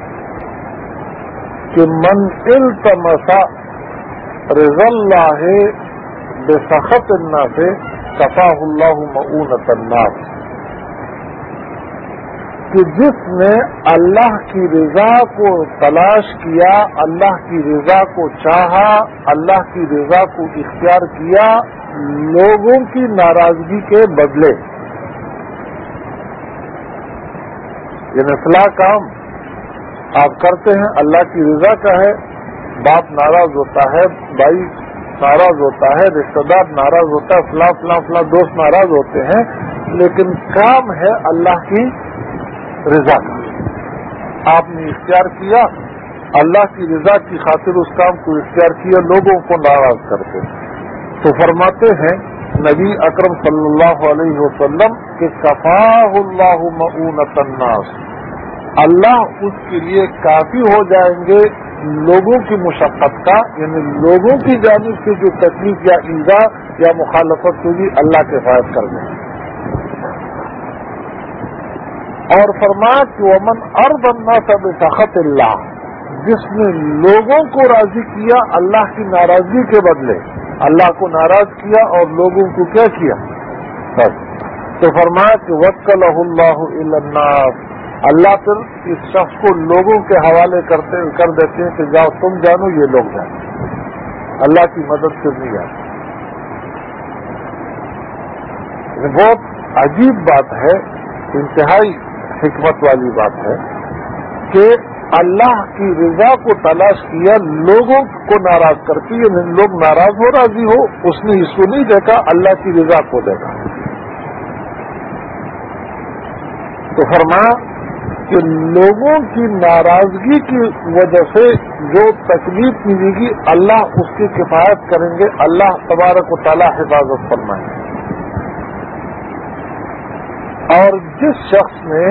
کہ من التمس رضا اللہ بسخط الناس کفاہ اللہ مؤونۃ الناس, کہ جس نے اللہ کی رضا کو تلاش کیا، اللہ کی رضا کو چاہا، اللہ کی رضا کو اختیار کیا لوگوں کی ناراضگی کے بدلے، یہ نفلا کام آپ کرتے ہیں، اللہ کی رضا کا ہے، باپ ناراض ہوتا ہے، بھائی ناراض ہوتا ہے، رشتہ دار ناراض ہوتا ہے، فلاں فلاں فلاں دوست ناراض ہوتے ہیں، لیکن کام ہے اللہ کی رضا کا، آپ نے اختیار کیا، اللہ کی رضا کی خاطر اس کام کو اختیار کیا، لوگوں کو ناراض کرتے تو فرماتے ہیں نبی اکرم صلی اللہ علیہ وسلم کہ کفاہ اللہ مؤونۃ الناس، اللہ اس کے لیے کافی ہو جائیں گے لوگوں کی مشقت کا، یعنی لوگوں کی جانب سے جو تکلیف یا ایذا یا مخالفت ہوگی اللہ کفایت کر دیں گے۔ اور فرمایا کہ ومن ارضى الناس بسخط اللہ، جس نے لوگوں کو راضی کیا اللہ کی ناراضگی کے بدلے، اللہ کو ناراض کیا اور لوگوں کو کیا کیا بس، تو فرمایا کہ وکلہ اللہ الی الناس، اللہ پھر اس شخص کو لوگوں کے حوالے کرتے کر دیتے ہیں کہ جاؤ تم جانو یہ لوگ جانو، اللہ کی مدد سے نہیں آتی۔ بہت عجیب بات ہے، انتہائی حکمت والی بات ہے کہ اللہ کی رضا کو تلاش کیا لوگوں کو ناراض کر کے، یعنی لوگ ناراض ہو راضی ہو، اس نے اس کو نہیں دیکھا، اللہ کی رضا کو دیکھا۔ تو فرمایا کہ لوگوں کی ناراضگی کی وجہ سے جو تکلیف ملے گی اللہ اس کی کفایت کریں گے، اللہ تبارک و تعالی حفاظت فرمائیں گے۔ اور جس شخص نے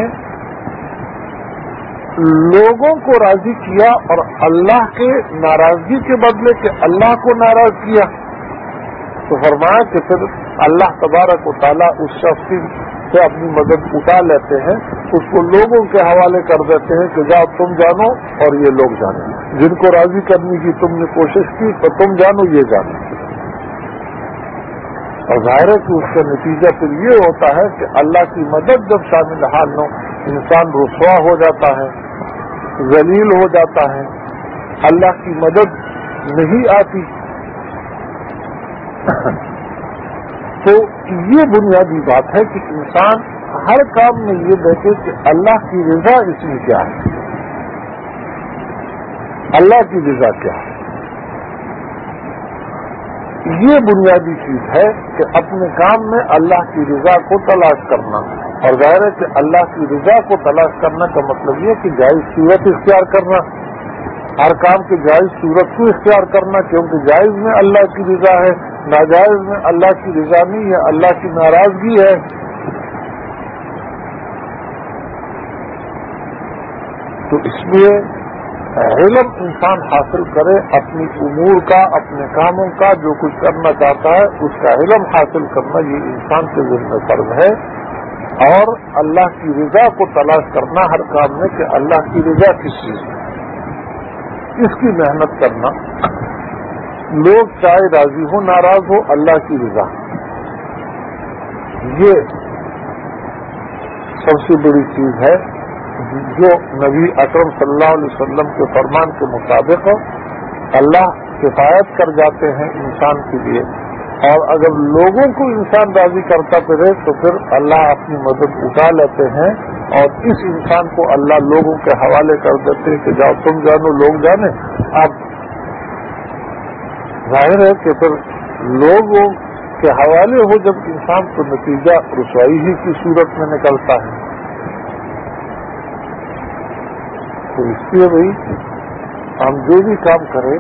لوگوں کو راضی کیا اور اللہ کے ناراضگی کے بدلے کہ اللہ کو ناراض کیا، تو فرمایا کہ پھر اللہ تبارک و تعالیٰ اس شخص سے اپنی مدد اٹھا لیتے ہیں، اس کو لوگوں کے حوالے کر دیتے ہیں کہ جاؤ تم جانو اور یہ لوگ جانیں، جن کو راضی کرنے کی تم نے کوشش کی تو تم جانو یہ جانو۔ اور ظاہر ہے کہ اس کا نتیجہ پھر یہ ہوتا ہے کہ اللہ کی مدد جب شامل حال ہو، انسان رسوا ہو جاتا ہے، ذلیل ہو جاتا ہے، اللہ کی مدد نہیں آتی۔ تو یہ بنیادی بات ہے کہ انسان ہر کام میں یہ دیکھے کہ اللہ کی رضا اس میں کیا ہے، اللہ کی رضا کیا ہے۔ یہ بنیادی چیز ہے کہ اپنے کام میں اللہ کی رضا کو تلاش کرنا، اور ظاہر ہے کہ اللہ کی رضا کو تلاش کرنا کا مطلب یہ کہ جائز صورت اختیار کرنا، ہر کام کے جائز صورت کو اختیار کرنا، کیونکہ جائز میں اللہ کی رضا ہے، ناجائز میں اللہ کی رضا نہیں ہے، اللہ کی ناراضگی ہے۔ تو اس لیے علم انسان حاصل کرے، اپنی امور کا، اپنے کاموں کا، جو کچھ کرنا چاہتا ہے اس کا علم حاصل کرنا یہ انسان کے ذمہ فرض ہے، اور اللہ کی رضا کو تلاش کرنا ہر کام میں کہ اللہ کی رضا کس چیز ہے، اس کی محنت کرنا، لوگ چاہے راضی ہو ناراض ہو، اللہ کی رضا یہ سب سے بڑی چیز ہے جو نبی اکرم صلی اللہ علیہ وسلم کے فرمان کے مطابق اللہ کفایت کر جاتے ہیں انسان کے لیے، اور اگر لوگوں کو انسان راضی کرتا پھرے تو پھر اللہ اپنی مدد اٹھا لیتے ہیں، اور اس انسان کو اللہ لوگوں کے حوالے کر دیتے ہیں کہ جاؤ تم جانو لوگ جانے۔ اب ظاہر ہے کہ پھر لوگوں کے حوالے ہو جب انسان تو نتیجہ رسوائی ہی کی صورت میں نکلتا ہے۔ تو اس لیے بھائی ہم جو بھی کام کریں،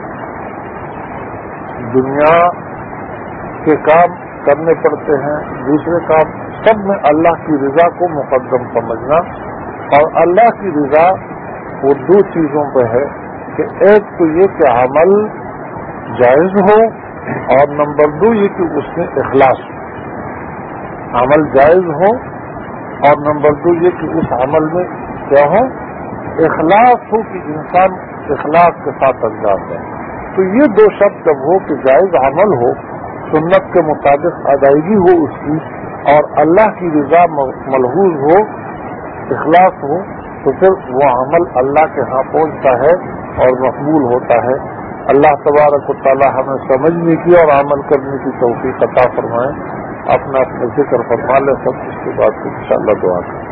دنیا کے کام کرنے پڑتے ہیں، دوسرے کام، سب میں اللہ کی رضا کو مقدم سمجھنا، اور اللہ کی رضا وہ دو چیزوں پہ ہے کہ ایک تو یہ کہ عمل جائز ہو، اور نمبر دو یہ کہ اس میں اخلاص ہو، عمل جائز ہو، اور نمبر دو یہ کہ اس عمل میں کیا ہو، اخلاص ہو، کہ انسان اخلاص کے ساتھ انجام دے۔ تو یہ دو شرط جب ہو کہ جائز عمل ہو، سنت کے مطابق ادائیگی ہو اس کی، اور اللہ کی رضا ملحوظ ہو، اخلاص ہو تو پھر وہ عمل اللہ کے ہاں پہنچتا ہے اور مقبول ہوتا ہے. اللہ تبارک و تعالی ہمیں سمجھنے کی اور عمل کرنے کی توفیق عطا فرمائے. اپنا اپنا ذکر فرما لیں سب، اس کے بعد انشاءاللہ دعا کریں.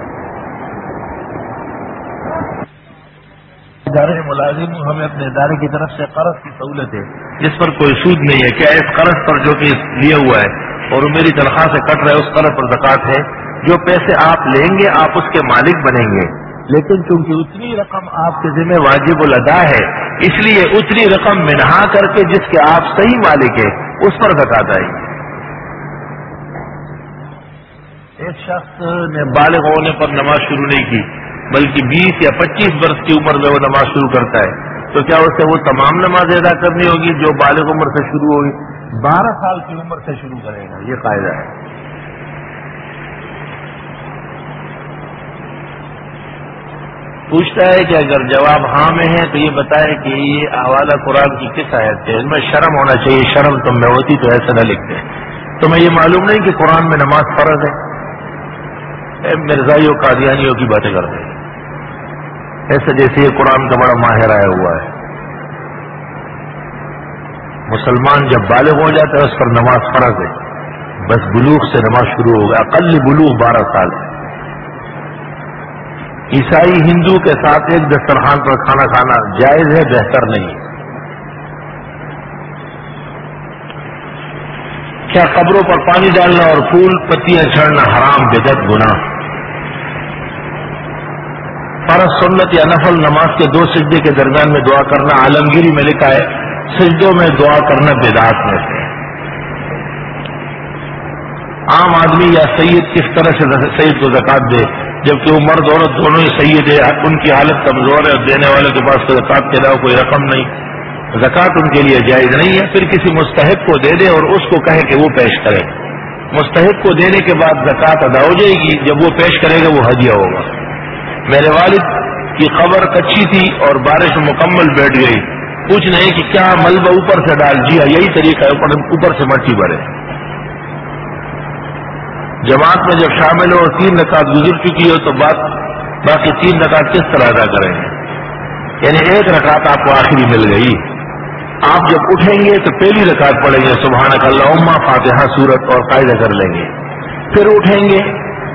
ادارے ملازم ہمیں اپنے ادارے کی طرف سے قرض کی سہولت ہے جس پر کوئی سود نہیں ہے. کیا اس قرض پر جو کہ لیا ہوا ہے اور وہ میری تنخواہ سے کٹ رہا ہے اس قرض پر زکوٰۃ ہے؟ جو پیسے آپ لیں گے آپ اس کے مالک بنیں گے، لیکن چونکہ اتنی رقم آپ کے ذمہ واجب الادا ہے اس لیے اتنی رقم منہا کر کے جس کے آپ صحیح مالک ہیں اس پر زکوٰۃ آئے گی. ایک شخص نے بالغ ہونے پر نماز شروع نہیں کی بلکہ بیس یا پچیس برس کی عمر میں وہ نماز شروع کرتا ہے، تو کیا اسے وہ تمام نمازیں ادا کرنی ہوگی جو بالغ عمر سے شروع ہوگی؟ بارہ سال کی عمر سے شروع کرے گا، یہ قاعدہ ہے. پوچھتا ہے کہ اگر جواب ہاں میں ہے تو یہ بتائے کہ یہ حوالہ قرآن کی کس آیت ہے؟ اس میں شرم ہونا چاہیے، شرم تم میں ہوتی تو ایسا نہ لکھتے. تمہیں یہ معلوم نہیں کہ قرآن میں نماز فرض ہے؟ مرزائیوں قادیانیوں کی باتیں کرتے ہیں ایسا جیسے یہ قرآن کا بڑا ماہر آیا ہوا ہے. مسلمان جب بالغ ہو جاتا ہے اس پر نماز فرض ہے، بس بلوغ سے نماز شروع ہوگا. اقل بلوغ بارہ سال ہے. عیسائی ہندو کے ساتھ ایک دسترخوان پر کھانا کھانا جائز ہے، بہتر نہیں. کیا قبروں پر پانی ڈالنا اور پھول پتیاں چھڑنا حرام، بدعت، گناہ؟ فرض، سنت یا نفل نماز کے دو سجدے کے درمیان میں دعا کرنا عالمگیری میں لکھا ہے سجدوں میں دعا کرنا بدعات میں سے. عام آدمی یا سید کس طرح سے سید کو زکوٰۃ دے جبکہ وہ مرد عورت دونوں ہی سید ہے، ان کی حالت کمزور ہے اور دینے والے کے پاس زکوٰۃ کے علاوہ کوئی رقم نہیں، زکوٰۃ ان کے لیے جائز نہیں ہے. پھر کسی مستحق کو دے دے اور اس کو کہے کہ وہ پیش کرے. مستحق کو دینے کے بعد زکوٰۃ ادا ہو جائے گی، جب وہ پیش کرے گا وہ ہدیہ ہوگا. میرے والد کی قبر کچی تھی اور بارش مکمل بیٹھ گئی، پوچھ رہے کہ کیا ملبہ اوپر سے ڈال؟ جی ہاں یہی طریقہ ہے، اوپر سے مٹی بھرے. جماعت میں جب شامل ہو اور تین رکعت گزر چکی ہو تو بات باقی تین رکعت کس طرح ادا کریں گے؟ یعنی ایک رکعت آپ کو آخری مل گئی، آپ جب اٹھیں گے تو پہلی رکعت پڑھیں گے سبحانک اللہم فاتحہ سورت اور قاعدہ کر لیں گے، پھر اٹھیں گے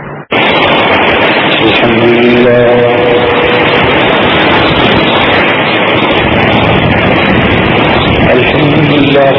الحمدللہ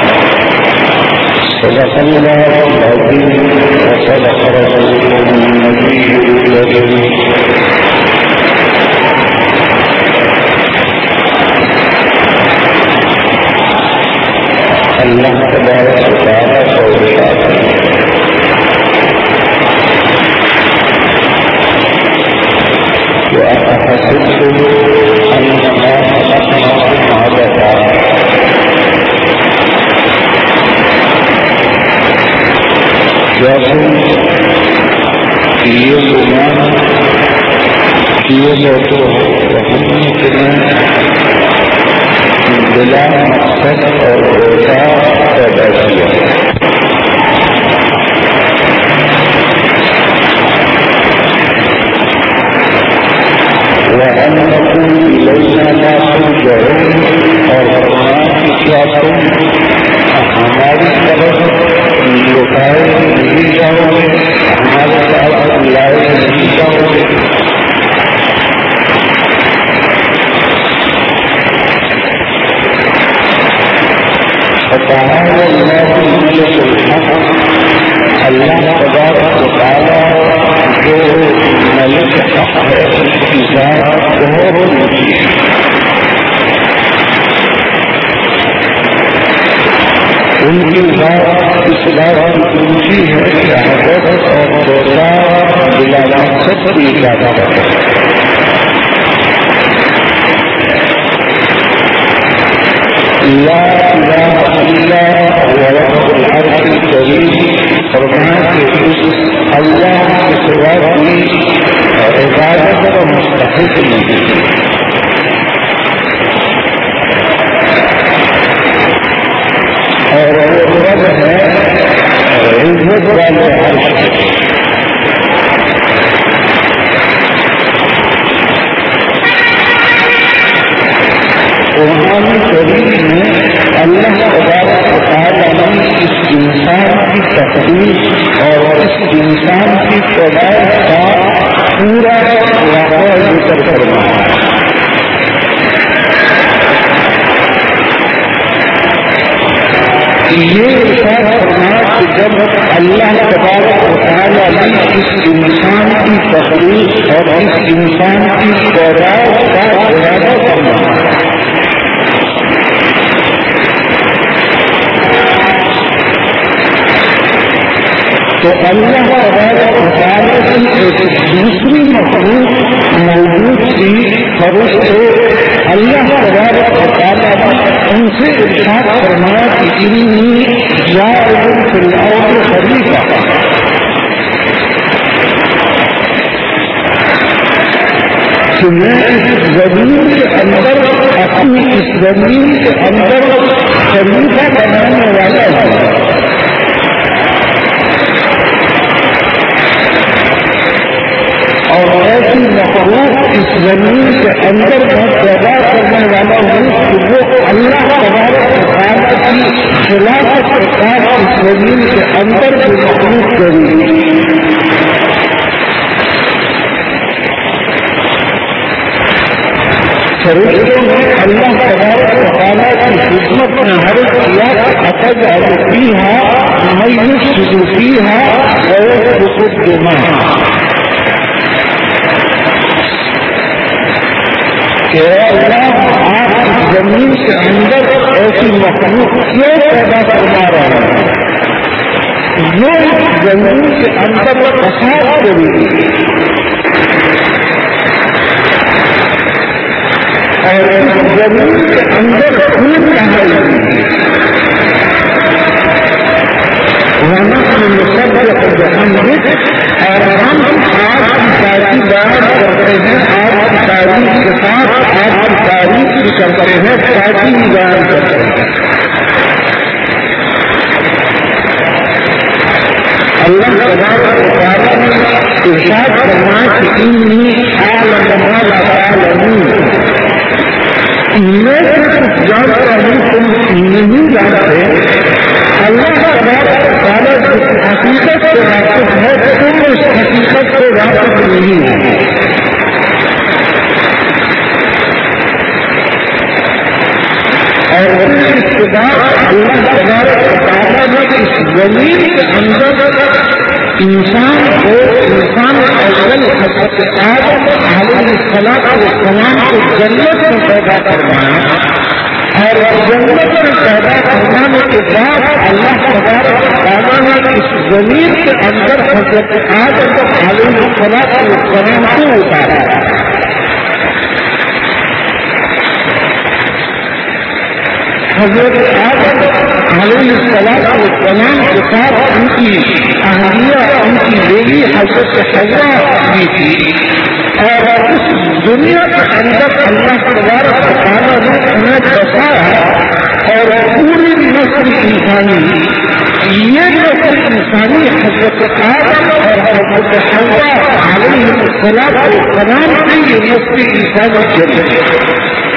صدق الله العظيم وصدق رسوله اللہ تبارک و تعالیٰ کو ارشاد ہے وَأَفَحَسِبْتُمْ أَنَّمَا خَلَقْنَاكُمْ عَبَثًا کیا تم یہ گمان کیے بیٹھے ہو کہ ہم نے تمہیں بلا مقصد اور روزگار پیدا کیا وَأَنَّكُمْ إِلَيْنَا لَا تُرْجَعُونَ اور فرمایا کہ کیا تم ہماری طرف لوٹائے نہیں جاؤ گے ہمارے ساتھ لائے نہیں جاؤ گے فتعالى الله الملك الحق اللہ تبارک و تعالی جو ملک حق ہے اس کی ذات بہت اونچی ہے ان کی ذات اس بات کی اونچی ہے کہ حضرت اور روزہ بلا مقصد کی زیادہ ہے لا الہ الا هو رب العرش الکریم فرمایا کہ اس اللہ کے سوا کوئی عبادت کا مستحق نہیں اور وہ رب ہے عزت والے عرش قرآن کریم میں اللہ تبارک و تعالیٰ نے اس انسان کی تخلیق اور اس انسان کی پیدائش کا پورا واقعہ ذکر فرمایا یہ ارشاد فرمایا کہ جب اللہ تبارک و تعالیٰ نے اس انسان کی تخلیق اور اس انسان کی پیدائش کا ارادہ فرمایا تو اللہ تبارک و تعالیٰ کی ایک دوسری مخلوق موجود تھی فرشتے اللہ تبارک و تعالیٰ نے ان سے ارشاد فرمایا کہ انی جاعل فی الارض خلیفہ کہ میں اس زمین کے اندر اپنی اس زمین کے اندر خلیفہ بنانے والا ہوں اور ایسی مخلوق اس زمین کے اندر میں پیدا کرنے والا ہوں کہ وہ اللہ تبارک و تعالیٰ کی خلافت کے ساتھ اس زمین کے اندر جو مخلوق کرے فرشتوں نے اللہ تبارک و تعالیٰ کی خدمت میں عرض کیا کہ اتجعل فیہا من یفسد فیہا ویسفک الدماء کہ اللہ آپ اس زمین کے اندر ایسی مخلوق کیوں پیدا فرما رہے ہیں جو اس زمین کے اندر فساد کرے گی اور اس زمین کے اندر خون بہائے گی ونحن نسبح بحمدک اور ہم آپ کی ساری بیان کرتے ہیں آپ کی تعریف کے ساتھ آپ کی تعریف بھی کرتے ہیں ساتھی بھی بیان کرتے ہیں اللہ تبارک و تعالیٰ نے ارشاد فرمایا کہ انی اعلم ما لا تعلمون میں کچھ جانتا ہوں تم نہیں جانتے اللہ تبارک و تعالیٰ جس حقیقت سے واقف ہے تم اس حقیقت سے واقف نہیں ہے اور اس کے بعد اللہ تبارک و تعالیٰ نے اس زمین کے اندر انسان کو انسان اول حضرت آدم علیہ السلام کو جنت میں پیدا کروایا اور جنت میں پیدا کروانے کے بعد اللہ تبارک و تعالیٰ نے اس زمین کے اندر حضرت آدم علیہ السلام کو اتارا. حضرت آدم علیہ السلام کے ساتھ ان کی اہلیہ ان کی بیوی حضرت حوا بھی تھی اور اس دنیا کے اندر اللہ تبارک و تعالیٰ نے انہیں بسایا اور پوری نسل انسانی یہ نسل انسانی حضرت آدم اور حضرت حوا علیہ السلام سے یہ نسل انسانی چلی.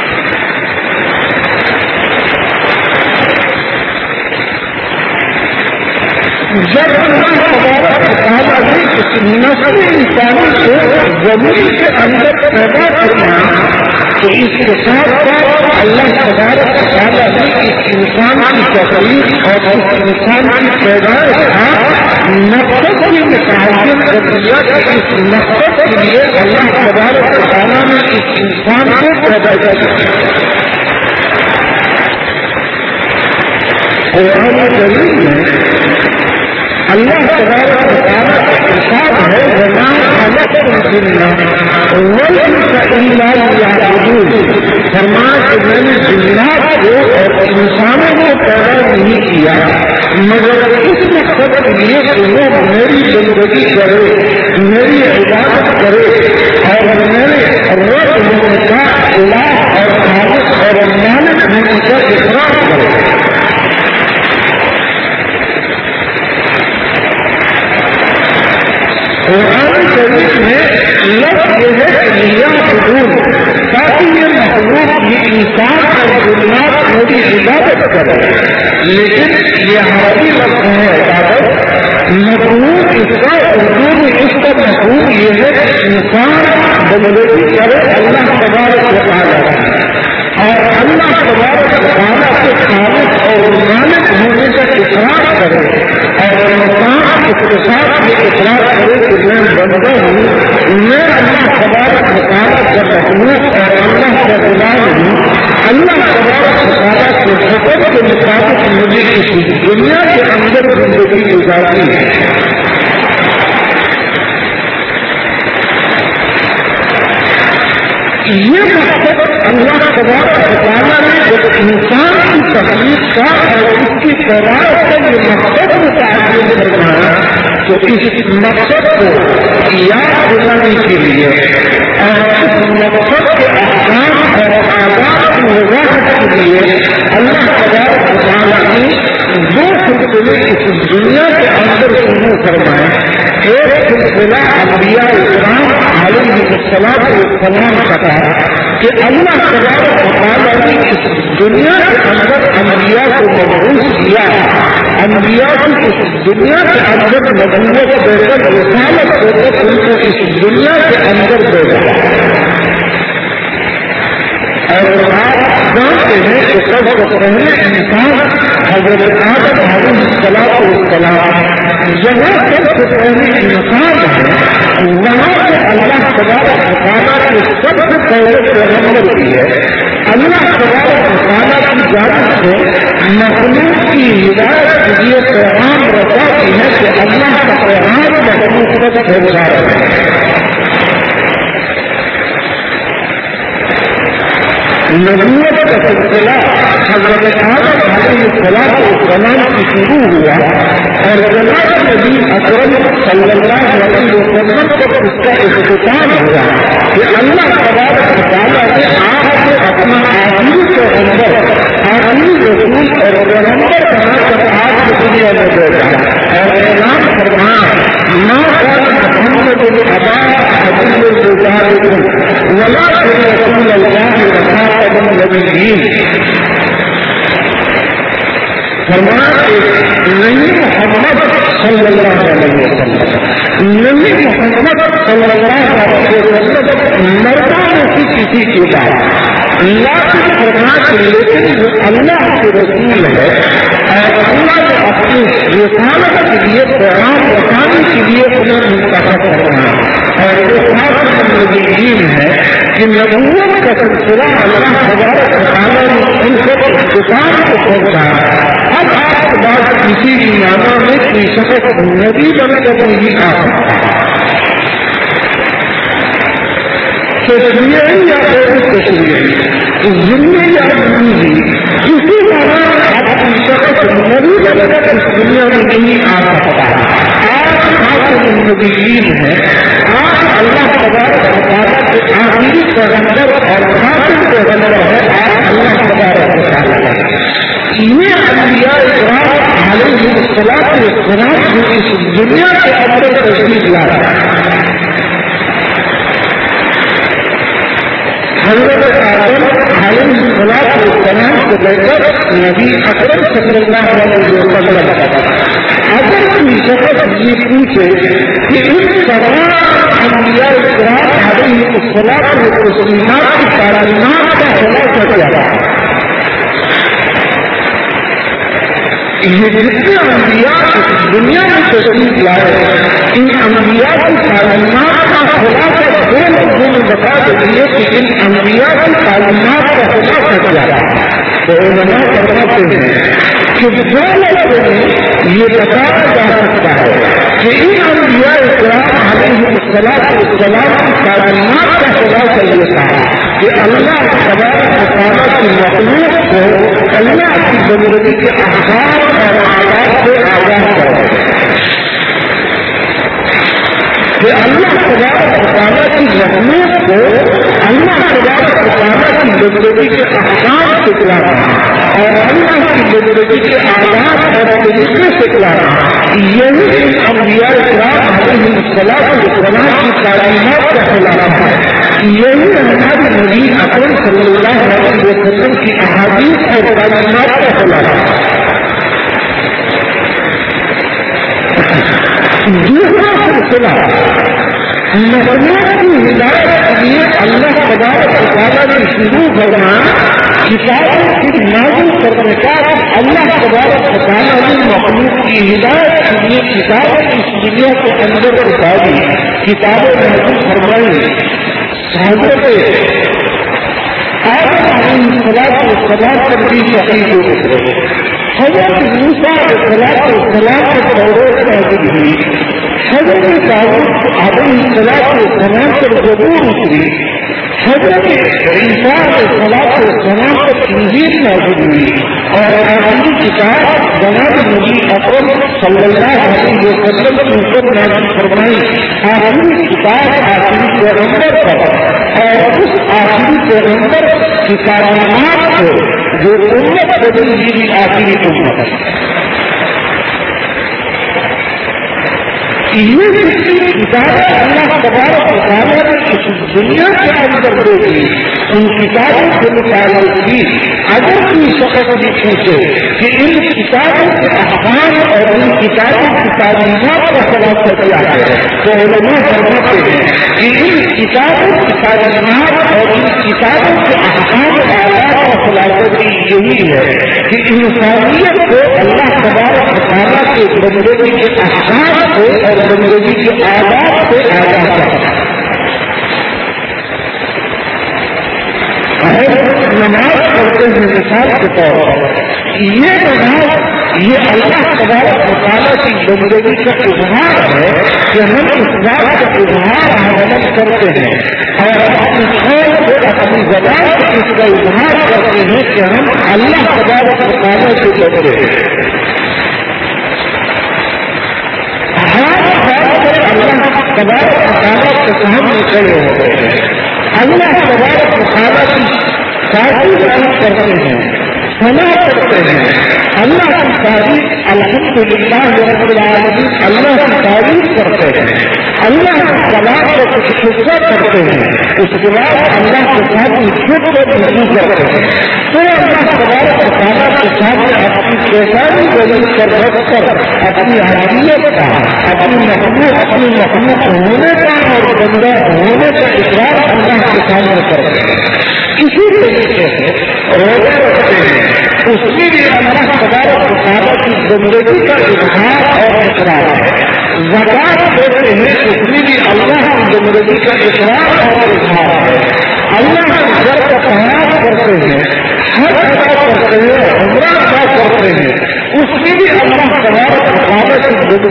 جب اللہ تبارک و تعالیٰ نے اس نسل انسانی کو زمین کے اندر پیدا کرنا تو اس کے ساتھ ساتھ اللہ تبارک و تعالیٰ نے اس انسان کی تخلیق اور اس انسان کی پیدائش کا مقصد بھی متعین کر دیا کہ اس مقصد کے لیے اللہ تبارک و تعالیٰ نے اس انسان کو پیدا کیا. قرآن کریم میں اللہ تبارک و تعالیٰ کا ارشاد ہے وما خلقت الجن والانس الا ليعبدون. فرمایا کہ میں نے جنات کو اور انسانوں کو پیدا نہیں کیا مگر اس مقصد کے لیے کہ وہ میری زندگی کرے میری عبادت کرے اور میرے رب ہونے کا الہ اور خالق اور مالک ہونے کا اقرار کرے. قرآن شریف میں لفظ یہ ہے کہ لیعبدون تاکہ یہ مخلوق یہ انسان اور جنات میری عبادت کرے. لیکن یہ ہماری لفظ ہے عبادت مفہوم اس کا اردو میں اس کا مفہوم یہ ہے کہ انسان بندگی کرے اللہ تبارک و تعالیٰ اور اللہ تبارک و تعالیٰ کے خالق اور مالک ہونے کا اقرار کرے اور انسان اس کے ساتھ یہ اقرار کرے کہ میں بندہ ہوں میں اللہ تبارک و تعالیٰ کا مخلوق اور اللہ کا غلام ہوں. اللہ تبارک و تعالیٰ کے حکم کے مطابق مجھے اس دنیا کے اندر زندگی گزارنی ہے. یہ مقصد اللہ تبارک و تعالیٰ نے جب انسان کی تخلیق کا اور اس کی پیدائش کا یہ مقصد متعین کروایا تو اس مقصد کو یاد دلانے کے لیے اور اس مقصد کے احکام اور آداب کی وضاحت کے لیے اللہ تبارک و تعالیٰ نے دو سلسلے اس دنیا کے اندر شروع فرمائے. ایک سلسلہ انبیاء اکرام علیہ السلام کا تھا کہ اللہ تبارک و تعالیٰ نے اس دنیا کے اندر انبیاء کو مبعوث کیا انبیاء کو اس دنیا کے اندر نبوت دے کر رسالت دے کر ان کو اس دنیا کے اندر بھیجا. اور آپ جانتے ہیں کہ سب سے پہلے انسان حضرت آدم علیہ السلام جہاں سب سے پہلے انسان ہے وہاں سے اللہ تبارک و تعالیٰ کے سب سے پہلے پیغمبر کی ہے. اللہ تبارک و تعالیٰ کی جانب سے مخلوق کی ہدایت کے لیے پیغام رسا کی ہے کہ اللہ کا پیغام مخلوق تک پہنچا رہے ہیں. نبوت کا سلسلہ حضرت آدم علیہ السلام کی شروع ہوا اور جناب نبی اکرم صلی اللہ علیہ وسلم کو اس کا اختتام ہوا کہ اللہ تبارک و تعالیٰ نے آپ کو اپنا آخری کے اندر آخری رسول اور پیغمبر بنا کر آپ کو دنیا میں بھیجا اور اعلان فرمایا ما كان محمد ابا احد من رجالكم ولكن رسول الله وخاتم النبيين. فرمایا کہ نبی محمد صلی اللہ علیہ وسلم نبی محمد صلی اللہ علیہ وسلم مردوں میں سے کسی کی بات لیکن فرمایا لیکن وہ اللہ کے رسول ہے اور اللہ نے اپنی رسالت کے لیے پیغام بتانے کے لیے پہنچا. اب آپ کے بعد کسی زمانہ میں کوئی شخص نبی بن کر نہیں آ سکتا. تصویر یا تصویر ذمے یا ضروری کسی طرح آپ کی شخص نبی بن کر اس دنیا میں نہیں آ سکتا. آپ خاتم النبیین ہیں. آپ اللہ تبارک و تعالیٰ کے آخری پیغمبر اور خاتم پیغمبر ہے. آپ اللہ تبارک و تعالیٰ یہ انبیاء اکرام علیہ الصلوۃ والسلام جو اس دنیا کے اندر تشریف لا رہا ہے. حضرت آدم علیہ الصلوۃ والسلام کو لے کر نبی اکرم صلی اللہ علیہ وسلم اگر کوئی شخص یہ پوچھے کہ ان تمام انبیاء اکرام علیہ الصلوۃ والسلام کی تعلیمات کا خلاصہ کیا ہے. یہ جتنے انبیاء اس دنیا میں تشریف لائے ان انبیاء کی تعلیمات کا خلاصہ دو لوگوں نے بتا دیجیے کہ ان انبیاء کی تعلیمات کا خلاصہ کیا ہے. تو علماء فرماتے ہیں کہ دو لوگوں میں یہ بتایا جا سکتا ہے کہ ان انبیاء اکرام علیہ الصلوۃ والسلام کی تعلیمات کا خلاصہ یہ تھا کہ اللہ تبارک و تعالیٰ کی مخلوق کو اللہ کی بندگی کے احکام اور آداب سے آگاہ کرے کہ اللہ تبارک و تعالیٰ کی مخلوق کو اللہ تبارک و تعالیٰ کی بندگی کے احکام سکھلانا اور اللہ کی بندگی کے آداب اور طریقے سکھلانا یہی ان انبیاء اکرام علیہ الصلوۃ والسلام کی تعلیمات کا خلاصہ ہے. یہی ہمارے نبی اکرم صلی اللہ علیہ وسلم کی احادیث اور تعلیمات کا خلاصہ ہے. دوسرا سلسلہ مخلوق کی ہدایت کے لیے اللہ تبارک و تعالیٰ نے شروع فرمایا کتابوں کی نازل کرنے کا. اللہ تبارک و تعالیٰ نے مخلوق کی ہدایت کے لیے کتابیں اس دنیا کے اندر اتاری کتابیں نازل فرمائی. حضرت آدم علیہ الصلوۃ والسلام پر بھی وحی ہوئی. حضرت موسیٰ علیہ السلام پر توریت نازل ہوئی. حضرت داؤد علیہ السلام پر زبور اتری. حضرت عیسیٰ علیہ السلام پر انجیل نازل ہوئی. اور آخری کتاب جناب نبی اکرم صلی اللہ علیہ وسلم کے اوپر نازل فرمائی. آخری کتاب آخری پیغمبر پر اور اس آخری پیغمبر کی تعلیمات کو جو امت بدل گئی آخری امت ہے. یہ کتابیں اللہ تبارک و تعالیٰ نے اس دنیا کے اندر دے دی. ان کتابوں کے متعلق بھی اگر کوئی شخص بھی پوچھے کہ ان کتابوں کے احکام اور ان کتابوں کی تعلیمات کا خلاصہ کیا ہے تو علماء فرماتے ہیں کہ ان کتابوں کی تعلیمات اور ان کتابوں کے احکام اور آداب کا خلاصہ بھی یہی ہے کہ انسانیت کو اللہ تبارک و تعالیٰ کے بندگی کے احکام سے اور بندگی کے آداب سے آگاہ کرتا ہے. نماز پڑھتے ہیں مثال کے طور پر یہ نماز یہ اللہ تبارک و تعالیٰ کی بندگی کا اظہار ہے کہ ہم اس بات کا اظہار عمل کرتے ہیں اور اپنی قول کو اپنی زبان سے اس کا اظہار کرتے ہیں کہ ہم اللہ تبارک و تعالیٰ سے ڈرتے ہیں. اللہ تبارک و تعالیٰ کے سامنے کھڑے ہوتے ہیں. اللہ تبارک و تعالیٰ کی تعریف کرتے ہیں ثنا کرتے ہیں. اللہ کی تعریف الحمدللہ رب العالمین اللہ کی تعریف کرتے ہیں. اللہ کی کلام کو کچھ شکر کرتے ہیں. اس کے بعد اللہ کے ساتھ چھوٹ کر رجوع کرتے ہیں. تو اللہ تبارک و تعالیٰ کے سامنے اپنی پیشانی دلیل کر رکھ کر اپنی حیثیت کا اپنی مخلوق اپنی مخلوق ہونے کا اور بندہ ہونے کا اقرار اللہ کے سامنے کرتے ہیں. اسی طریقے سے روزے رکھتے ہیں اس میں بھی اللہ تبارک و تعالیٰ کی بندگی کا اظہار اور اقرار ہے. زکات دیتے ہیں اس میں بھی اللہ کی بندگی کا اقرار اور اظہار ہے. اللہ کے گھر کا قیام کرتے ہیں حج ادا کرتے ہیں عمرہ ادا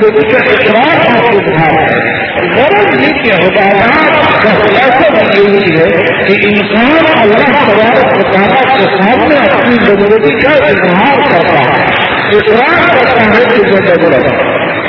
بندگی کا اقرار اور اظہار ہے. غرض یہ کہ عبادات کا خلاصہ بھی یہی ہے کہ انسان اللہ تبارک و تعالیٰ کے سامنے اپنی بندگی کا اظہار کرتا ہے, اقرار کرتا ہے کہ میں بندہ.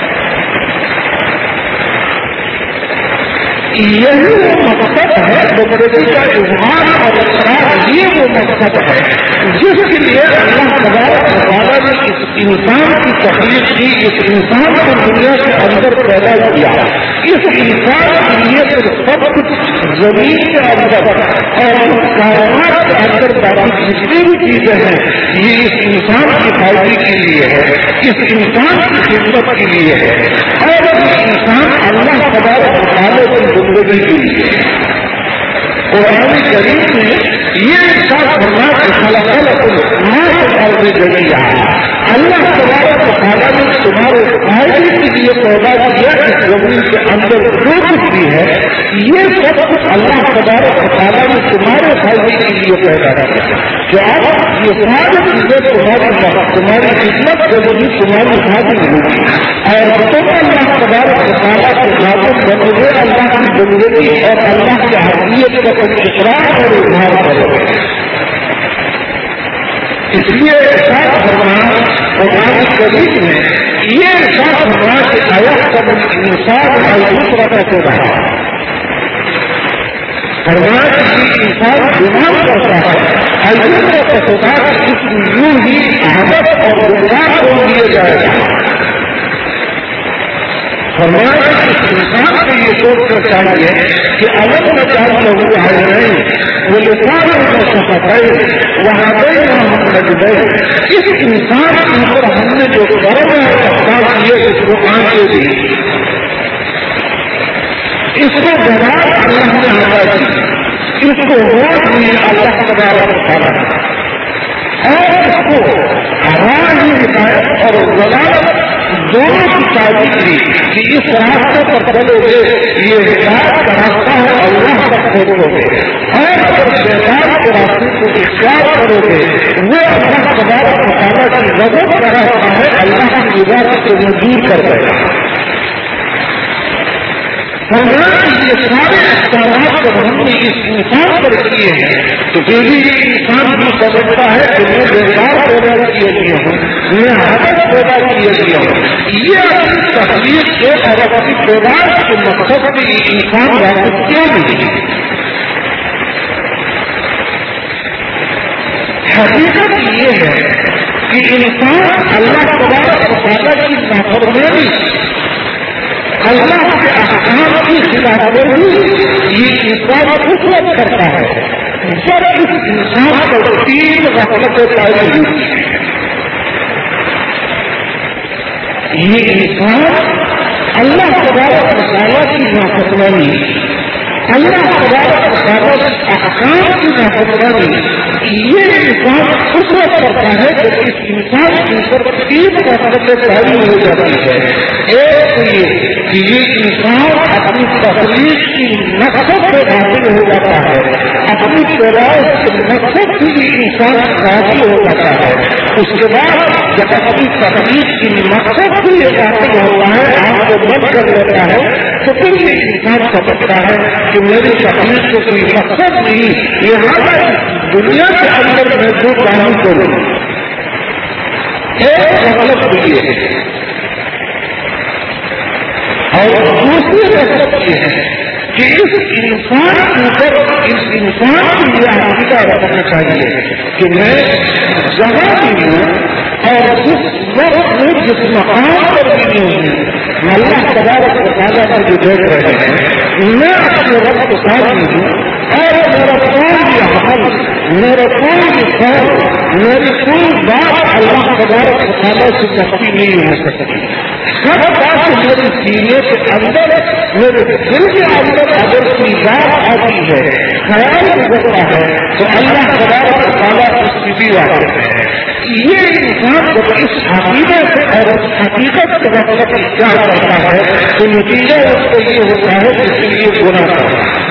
یہی وہ مقصد ہے بندگی کا اظہار اور اقرار, یہ وہ مقصد ہے جس کے لیے اللہ تبارک و تعالیٰ نے اس انسان کی تخلیق کی, اس انسان کو دنیا کے اندر پیدا کیا. اس انسان کے لیے سب کچھ زمین کے اندر اور کائنات کے اندر باقی جتنی بھی چیزیں ہیں یہ اس انسان کی فائدے کے لیے ہے, اس انسان کی خدمت کے لیے ہے, اور یہ انسان اللہ تبارک و تعالیٰ کی زندگی کے لیے. قرآن کریم میں یہ ارشاد فرمایا کہ خلق لکم ما فی الارض جميعا, اللہ تبارک و تعالیٰ نے تمہارے فائدے کے لیے پیدا کیا. اس زمین کے اندر جو کچھ بھی ہے یہ سب کچھ اللہ تبارک و تعالیٰ نے تمہارے فائدے کے لیے پیدا کیا. کیا یہ ساری چیزیں تمہاری تمہاری خدمت ضروری تمہاری حاضر ہوگی اور تم اللہ تبارک و تعالیٰ کے خادم بنو گے, اللہ کی بندگی اور اللہ کی حقیقت کا کچھ اقرار اور اظہار کرو گے. اس لیے ارشاد فرمایا قرآن کریم میں, یہ ارشاد فرمایا کہ ایحسب الانسان ان یترک سدى, فرمایا کہ یہ انسان گمان کرتا ہے ان یترک سدى کہ اس یوں ہی حدث اور گناہ کو لیے جائے گا. فرمایا کہ اس انسان کو یہ سوچنا چاہیے کہ الگ میں چاہتا ہوا ہے نہیں وہ لسان میں سفر ہے وہاں گئے ہم لگ گئے. اس انسان کے اوپر ہم نے جو کرم ہے اختیار کیے اس کو آنکھیں دی, اس کو جواب اللہ نے عطا کی, اس کو ووٹ دی اللہ تبارک و تعالیٰ, اور اس کو آواز ہی ہدایت اور ضلالت دونوں کی تعریف کی کہ اس راستے پر چلو گے یہ ہدایت کا راستہ ہے اللہ تک پہنچو گے, اور اگر شیطان کے راستے کو اختیار کرو گے وہ اللہ تبارک و تعالیٰ کی غضب کا راستہ ہے, اللہ کی عبادت کو دور کر دے گا. یہ سارے اختیارات جب ہم نے اس انسان پر کیے ہیں تو پھر بھی یہ انسان بھی سمجھتا ہے کہ میں بیکار پیدا کیے گئے ہوں, میں حدث پیدا کیے گئے ہوں. یہ اپنی تخلیق سے اور اپنی پیدائش کے مقصد سے یہ انسان واپس کیوں نہیں. حقیقت یہ ہے کہ انسان اللہ تبارک و تعالیٰ کی نافرمانی, اللہ کے احکام کی خلاف ورزی یہ انسان خدمت کرتا ہے. جب اس انسان پر تین غفلتیں پائی ہوئی ہیں, یہ انسان اللہ تبارک و تعالیٰ کی نافرمانی, اللہ تبارک و تعالیٰ کے احکام کی نافرمانی, یہ انسان خدمت کرتا ہے. جب اس انسان کے اوپر تین غفلتیں پائی ہو جاتی ہے, ایک تو یہ کہ یہ انسان اپنی تخلیق کی مقصد سے حاصل ہو جاتا ہے, اپنی پیدائش کے مقصد سے بھی انسان حاصل ہو جاتا ہے. اس کے بعد جب اپنی تخلیق کی مقصد سے یہ حاصل ہوتا ہے, آپ کو بند کر لیتا ہے, تو پھر یہ انسان سمجھتا ہے کہ میری تخلیق کو کوئی مقصد نہیں, یہ دنیا کے اندر میں جو کام کروں. ایک مطلب یہ ہے. اور دوسری مطلب یہ ہے کہ اس انسان کے اوپر اس انسان کو یہ عقیدہ رکھنا چاہیے کہ میں جہاں بھی ہوں اور جس وقت میں جس مقام پر بھی ہوں, اللہ تبارک و تعالیٰ پر جو دیکھ رہے ہیں, میں اپنے وقت کے ساتھ بھی ہوں, اور میرا کوئی بھی عمل, میرا کوئی بھی کام, میری کوئی بات اللہ تبارک و تعالیٰ سے تخفی نہیں ہو سکتی. سب بات میرے سینے کے اندر, میرے دل کے اندر اگر کوئی بات آتی ہے, خیال گزرتا ہے, تو اللہ تبارک و تعالیٰ اس کی بھی واقع ہے. یہ انسان جب اس عقیدے سے اور اس حقیقت کے وقت اختیار کرتا ہے تو نتیجہ اس کو یہ ہوتا ہے کہ اس کے لیے گناہ کرتا ہے.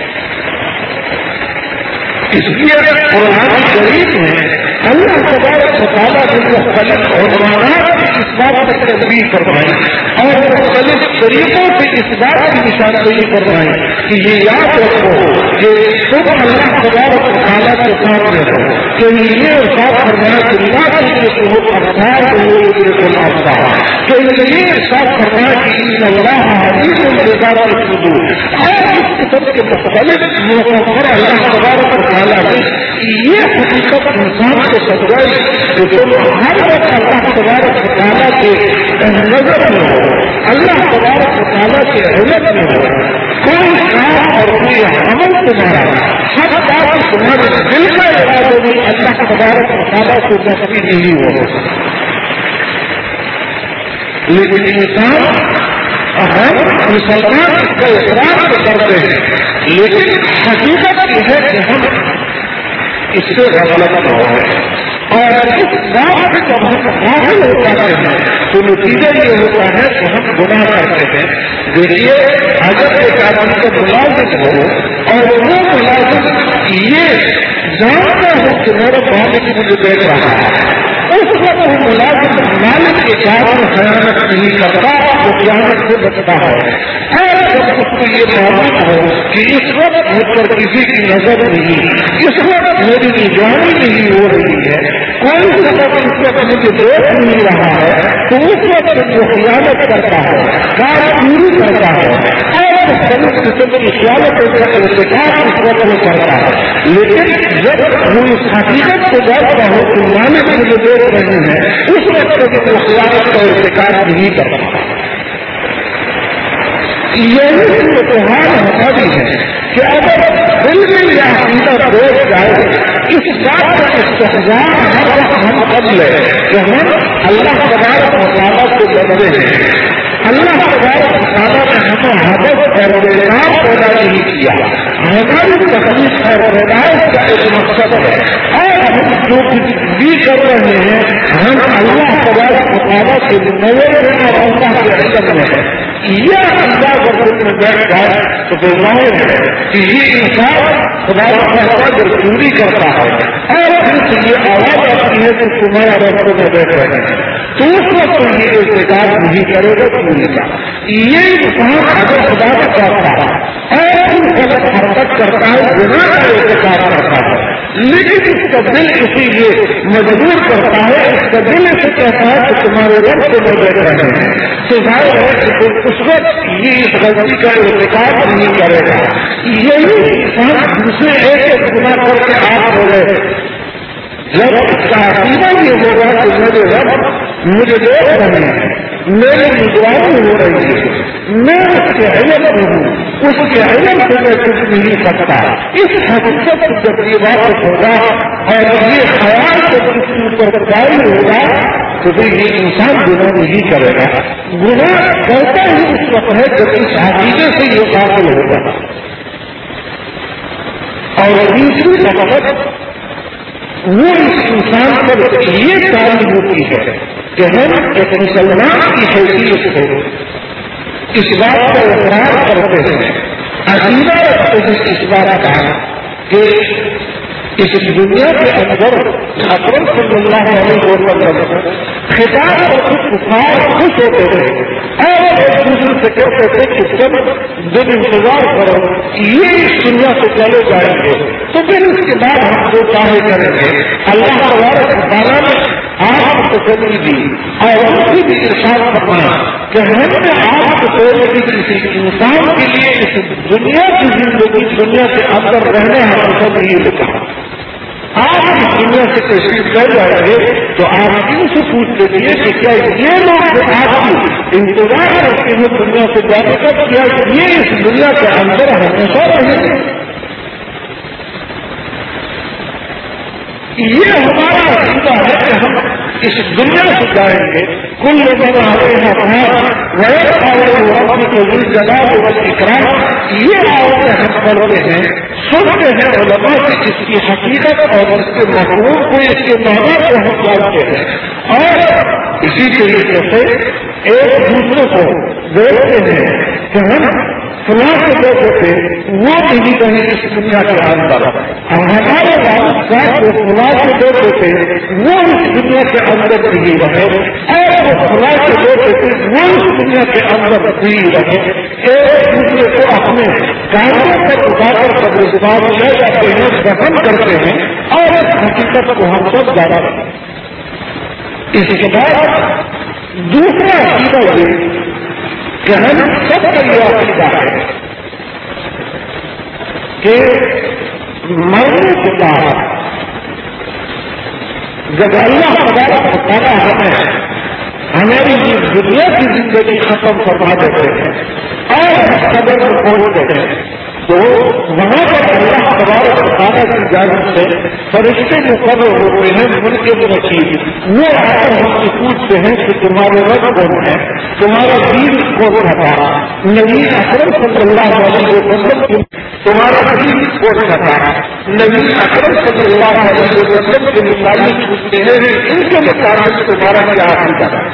اس لیے قرآن کریم میں اللہ تبارک تعالیٰ نے مختلف عنوانات کی اس بات پر تنبیہ فرمائی اور مختلف طریقوں سے اس بات کی نشاندہی فرمائی کہ یہ یاد رکھو کہ تم اللہ تبارک و تعالیٰ کے سامنے ہو کہ یہ ارشاد فرمایا کہ اللہ کے لوگ افطار کہ یہ ارشاد فرمایا کہ ان اللہ حدیث الجزار الصدور اور اس قسم کے مختلف موقعوں پر اللہ تبارک و تعالیٰ نے یہ حقیقت انسان کو سمجھائی کہ تم ہر وقت اللہ تبارک و تعالیٰ کے نظر میں ہو، اللہ تبارک و تعالیٰ کے علم میں ہو، کوئی کام اور کوئی عمل تمہارا سب بات تمہارے دل کا ارادہ بھی اللہ تبارک و تعالیٰ کو نفی نہیں ہو، لیکن انسان ہم مسلمان اس کا اقرار تو کرتے ہیں لیکن حقیقت یہ ہے کہ ہم اس سے غفلت نہ ہو اور اس بات سے جب ہم غافل ہو جاتے ہیں تو نتیجہ یہ ہوتا ہے کہ ہم گناہ کرتے ہیں۔ دیکھیے اگر ایک آدمی کا ملازم ہو اور وہ ملازم یہ جانتا ہو کہ میرا مالک مجھے دیکھ رہا ہے، اس وقت وہ ملازم مالک کے کام میں خیانت نہیں کرتا، وہ خیانت سے بچتا ہے۔ اور جب اس کو یہ معلوم ہو کہ اس وقت مجھ پر کسی کی نظر نہیں، اس وقت میری نگرانی نہیں ہو رہی ہے، کوئی سبب اس وقت مجھے دیکھ نہیں رہا ہے، تو اس وقت وہ خیانت کرتا ہے، کام پوری کرتا ہے اور مختلف قسم کی خیالتوں کا ارتکاب اس وقت میں کرتا ہے۔ لیکن جب وہ اس حقیقت کو جانتا ہو کہ مالک مجھے دیکھ رہے ہیں، اس وقت وہ خیانت کا ارتکاب نہیں کرتا۔ یہی اتحاد ہوتا بھی ہے کہ اگر دل میں یہ عقیدہ بیٹھ جائے، اس بات کا استحضار ہر وقت ہم کر لیں کہ ہم اللہ تبارک و تعالیٰ کو ڈرتے ہیں، اللہ تبارک و تعالیٰ نے ہمیں ہدف اور بیدار پیدا نہیں کیا، ہماری تکلیف اور ہدایت کا ایک مقصد ہے اور ہم جو کچھ بھی کر رہے ہیں ہم اللہ تبارک و تعالیٰ کے نظر میں اور اللہ کے علم میں ہے۔ یہ اللہ کا دل میں بیٹھ جائے تو پھر ظاہر ہے کہ یہ انسان خدا تعالیٰ جب چوری کرتا ہے اور پھر سے یہ آواز آتی ہے کہ تمہارا رستوں میں بیٹھ رہے ہیں تو اس وقت یہ ارتکاب نہیں کرے گا چوری کا۔ یہ انسان اگر خدا کا چاہتا ہے اور ان غلط حرکت کرتا ہے، گناہ کا ارتکاب کرتا ہے، لیکن اس کا دل اسی لیے مجبور کرتا ہے، اس کا دل اسے کہتا ہے کہ تمہارے رب کو میں بیٹھ رہے ہیں، تو ظاہر ہے کہ اس وقت یہ اس غلطی کا ارتکاب نہیں کرے گا۔ یہی انسان دوسرے ایک ایک گناہ کر کے آپ ہو گئے، جب اس کا عقیدہ یہ ہوگا کہ میرے رب مجھے دیکھ رہے ہیں، میری نگرانی ہو رہی ہے، میں اس کے علم میں ہوں، اس کے علم سے میں کچھ نہیں سکتا، اس حقیقت جب یہ بات ہوگا اور یہ خیال جب اس کے اوپر قائم ہوگا تو پھر یہ انسان گناہ نہیں کرے گا۔ گناہ کرتا ہی اس وقت ہے جب اس عقیدے سے یہ قابل ہوگا۔ اور دوسری مطلب وہ اس انسان پر یہ تعلیم ہوتی ہے کہ ہم ایک مسلمان کی حیثیت سے اس بات کا اقرار کرتے ہیں، عقیدہ رکھتے ہیں اس بات کا کہ اس دنیا کے اندر اکرم صلی اللہ علیہ وسلم خطاب اور کچھ کفار خوش ہوتے تھے اور ایک دوسرے سے کہتے تھے کہ جب دن انتظار کرو یہ اس دنیا سے چلے جائیں گے تو پھر اس کے بعد ہم جو چاہے کریں گے۔ اللہ تبارک و تعالیٰ نے آپ کو تسلی دی اور اس کی بھی ارشاد فرمایا کہ ہم نے آپ کو تسلی دی کسی انسان کے لیے اس دنیا کی زندگی دنیا کے اندر رہنے ہمیں سب یہ لکھا۔ آپ اس دنیا سے تشریف کر جائیں گے تو آپ ان سے پوچھ لیجیے کہ کیا یہ لوگ جو آپ کی انتظار کرتے ہیں دنیا سے جانے کا، کیا یہ اس دنیا کے اندر ہمیشہ رہیں گے؟ یہ ہمارا عقیدہ ہے کہ ہم اس دنیا سے جائیں گے، کل لوگوں میں ہمیں جلال اور اکرام یہ آواز ہم پڑھتے ہیں، سنتے ہیں علماء سے اس کی حقیقت اور اس کے مفہوم کو، اس کے معنی کو ہم جانتے ہیں اور اسی طریقے سے ایک دوسرے کو دیکھتے ہیں کہ ہم فلاں سے دیکھتے تھے وہ کہیں کہیں اس دنیا کے اندر، اور ہمارے والد صاحب کو فلاں سے دیکھتے تھے وہ اس دنیا دنیا کے اندر بھی رہے اور وہ خدا کے لوگ وہ اس دنیا کے اندر بھی رہے. ایک دوسرے کو اپنے کاموں پر اٹھا کر قبرستان لے جاتے ہیں, دفن کرتے ہیں اور اس حقیقت کو ہم سب جانا رہے. اس کے بعد دوسرا عقیدہ یہ کہ ہم سب کا یہ عقیدہ ہے کہ مرنے کے بعد جب اللہ تبارک و تعالیٰ ہمیں ہماری دنیا کی زندگی ختم کروا دیتے ہیں اور قبر میں پہنچ دیتے ہیں تو وہاں پر اللہ تبارک و تعالیٰ کی جانب سے فرشتے جو قبر ہوتے ہیں ان کے رسید وہ آ کر ہم سے پوچھتے ہیں کہ تمہارے رب کون ہے, تمہارا دین کون تھا, نبی اکرم صلی اللہ علیہ وسلم تمہارا دین کون تھا, نبی اکرم صلی اللہ علیہ وسلم کے متعلق پوچھتے ہیں ان کے مطابق تمہارا کیا عقیدہ ہے.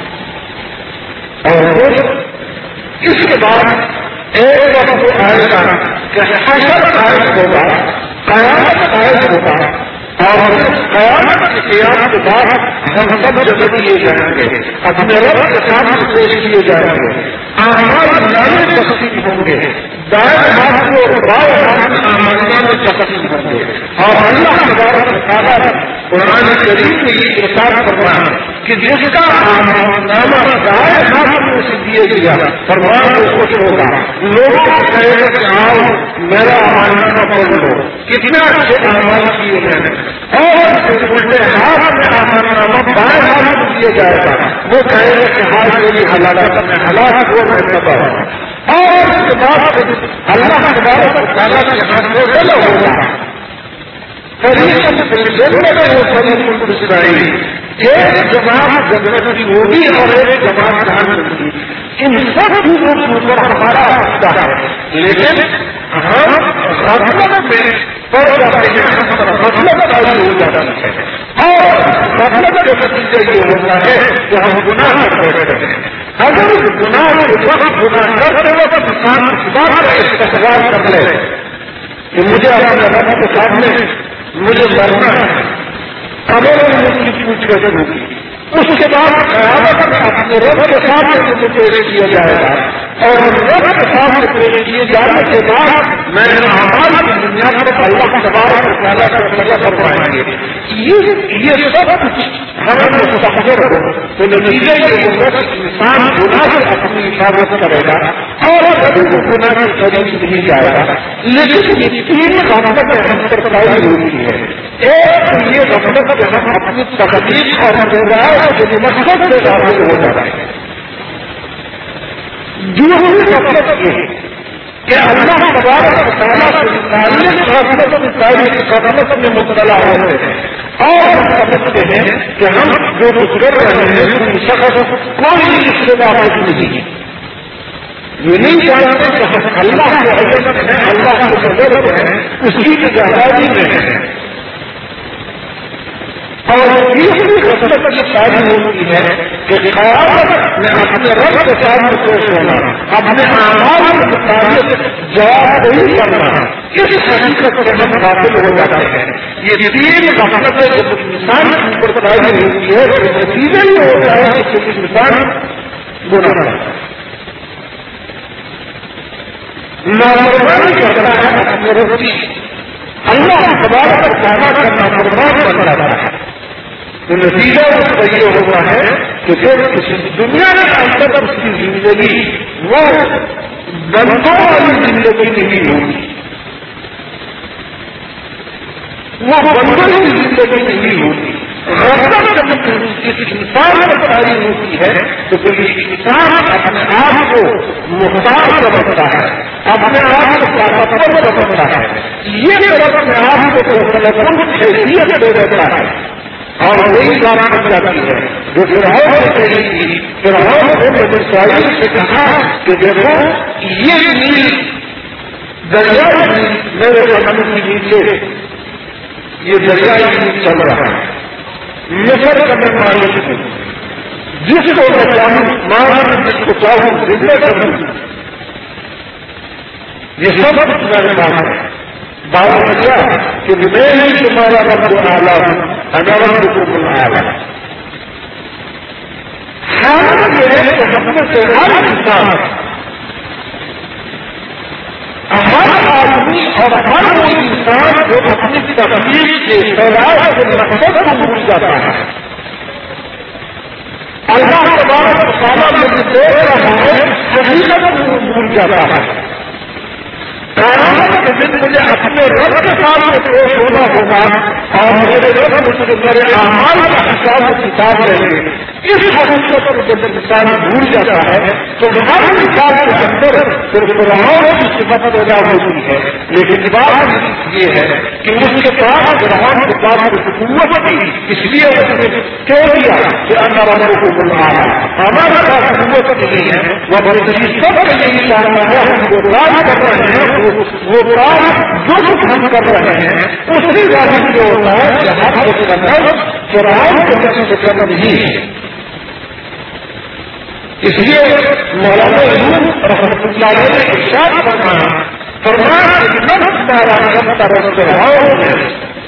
اور پھر اس کے بعد ایک وقت آئے گا کہ حشر قائم ہوگا, قیامت قائم ہوگا اور قیامت کی قیامت کے بعد ہم سب جگہ کیے جائیں گے, اپنے رب کے سامنے پیش کیے جائیں گے, اعمال نامے تقسیم ہوں گے, دائیں ہاتھ کو بائیں ہاتھ میں اعمال نامے تقسیم ہوں گے. اور اللہ تبارک و تعالیٰ نے قرآن کریم میں یہ ارشاد فرمایا کہ جس کا نامہ دائیں ہاتھ میں سے دیے گیا فرمان کو خوش ہوگا, لوگوں کو کہے گا کہ آؤ میرا اعمال پڑھ لو کتنے اچھے اعمال کیے ہیں, اور الٹے ہاتھ میں اعمال بائیں ہاتھ میں دیا جائے گا, وہ کہے گا کہ ہاتھ میری ہلاکت میں ہلاکت ہو میں تباہ ہوں. اور اس کے بعد اللہ تبارک و تعالیٰ کے ہاتھ میں غلط ہوگا فریقاً فی الجنۃ و فریقاً فی السعیر, ایک جماعت جنت کی ہوگی اور ایک جماعت جہنم کی. ان سب چیزوں کے اوپر ہمارا عقیدہ ہے, لیکن ہم غفلت میں پڑ جاتے ہیں, غفلت تاری ہو جاتی ہے اور غفلت کے نتیجے یہ ہوتا ہے کہ ہم گناہ کرتے ہیں. اگر گناہ کے وقت گناہ کرتے وقت انسان اس بات کا استقبال کر لے کہ مجھے اپنے رب کے سامنے مجھے مرنا ہے, قبر میں مجھ کی پوچھ گچھ ہوگی, اس کے بعد قیامت میں اپنے رب کے سامنے مجھے پیش کیا جائے گا اور رب کے سامنے پیش کیے جانے کے بعد میں اعمال کی دنیا میں اللہ تبارک و تعالیٰ کا فیصلہ کروائیں گے. یہ سب کچھ ہمیں مستقبل ہو تو نتیجے یہ ہوگا کہ انسان گناہ سے اپنی حفاظت کرے گا اور کبھی وہ گناہ کے قریب نہیں جائے گا. لیکن یہ تین غفلتیں ہم پر پائی ہوتی ہے. ایک یہ غفلت کہ ہم اپنی تکلیف اور مقصد سے داخل ہو جاتا ہے. دوسری غفلت یہ کہ اللہ تبارک و تعالیٰ سے متعلق غفلت کی غفلت میں مبتلا ہوتے ہیں اور ہم سمجھتے ہیں کہ ہم جو کچھ کر رہے ہیں اس شخص کوئی اس سے واپس نہیں ہے. یہ نہیں جانتے کہ ہم اللہ کے عزت ہیں, اللہ کے قدرت ہیں, اسی کی جہازی میں ہیں. اور تیسری غفلت کی تعلیم ہوتی ہے کہ قیامت میں اپنے رب کے سامنے پیش ہونا, اپنے اعمال کے مطابق جواب نہیں کرنا, اس حقیقت سے ہم حاصل ہو جاتے ہیں. یہ تین غفلتیں جب انسان کے اوپر تعلیم ہوتی ہے تو نتیجہ یہ ہوتا ہے کہ انسان گناہ کرتا ہے, نافرمانی کرتا ہے اپنے رب کی, اللہ تبارک و تعالیٰ کا نافرمان بن جاتا ہے. تو نتیجہ اس کا یہ ہوتا ہے کہ پھر دنیا کے اندر اس کی زندگی وہ بندوں والی زندگی نہیں ہوگی, وہ بندوں کی زندگی نہیں ہوگی. غفلت جب انسان میں تعلیم ہوتی ہے تو پھر انسان اپنے آپ کو محتاج سمجھتا ہے, اپنے آپ کو طاقتور سمجھتا ہے. یہ اپنے آپ کو حیثیت دے دیتا ہے اور وہی بات بن جاتی ہے جو فرعون نے کہی تھی. فرعون نے بنی اسرائیل سے کہا کہ دیکھو یہ نیل دریا میرے قدم کے نیچے یہ دریا چل رہا ہے, مصر کا میں مالک ہوں, جس کو میں چاہوں ماروں, جس کو چاہوں زندہ کروں, یہ سب کچھ میرے پاس ہے. بات کیا کہ میں ہی تمہارا رب اعلیٰ ہوں, اگر رب کو اعلیٰ حالت یہ ہے کہ ہم میں سے ہر انسان ہر آدمی اور ہر وہ انسان جو اپنی تکلیف کے پیدائش کے مقصد کو بھول جاتا ہے، اللہ تبارک و تعالیٰ مجھے دیکھ رہا ہے حقیقت کو بھول جاتا ہے، قیامت کے دن مجھے اپنے رب کے سامنے پیش ہونا ہوگا اور میرے رب مجھے میرے اعمال کا حساب کتاب لیں گے۔ اس حقیقت کو جب انسان بھول جاتا ہے تو ہر انسان کے اندر صرف فرعون کی صفت پیدا ہوتی ہے، لیکن بات یہ ہے کہ اس کے پاس فرعون کے پاس قوت تھی، اس لیے اس نے کہہ دیا کہ اللہ رب کو بلا ہمارے پاس قوت نہیں ہے، وہ بڑی سب کے لیے چاہتا ہے ہم جو راج کر رہے ہیں وہ راج جو کچھ ہم کر رہے ہیں اسی راج جو ہوتا ہے کہ ہر ایک اندر فرعون کے طرف سے کرنا نہیں ہے۔ اس لیے مولانا علوم رحمۃ اللہ علیہ نے ارشاد فرمایا فرمایا کہ نفس مارا سب طرف فرعون ہے،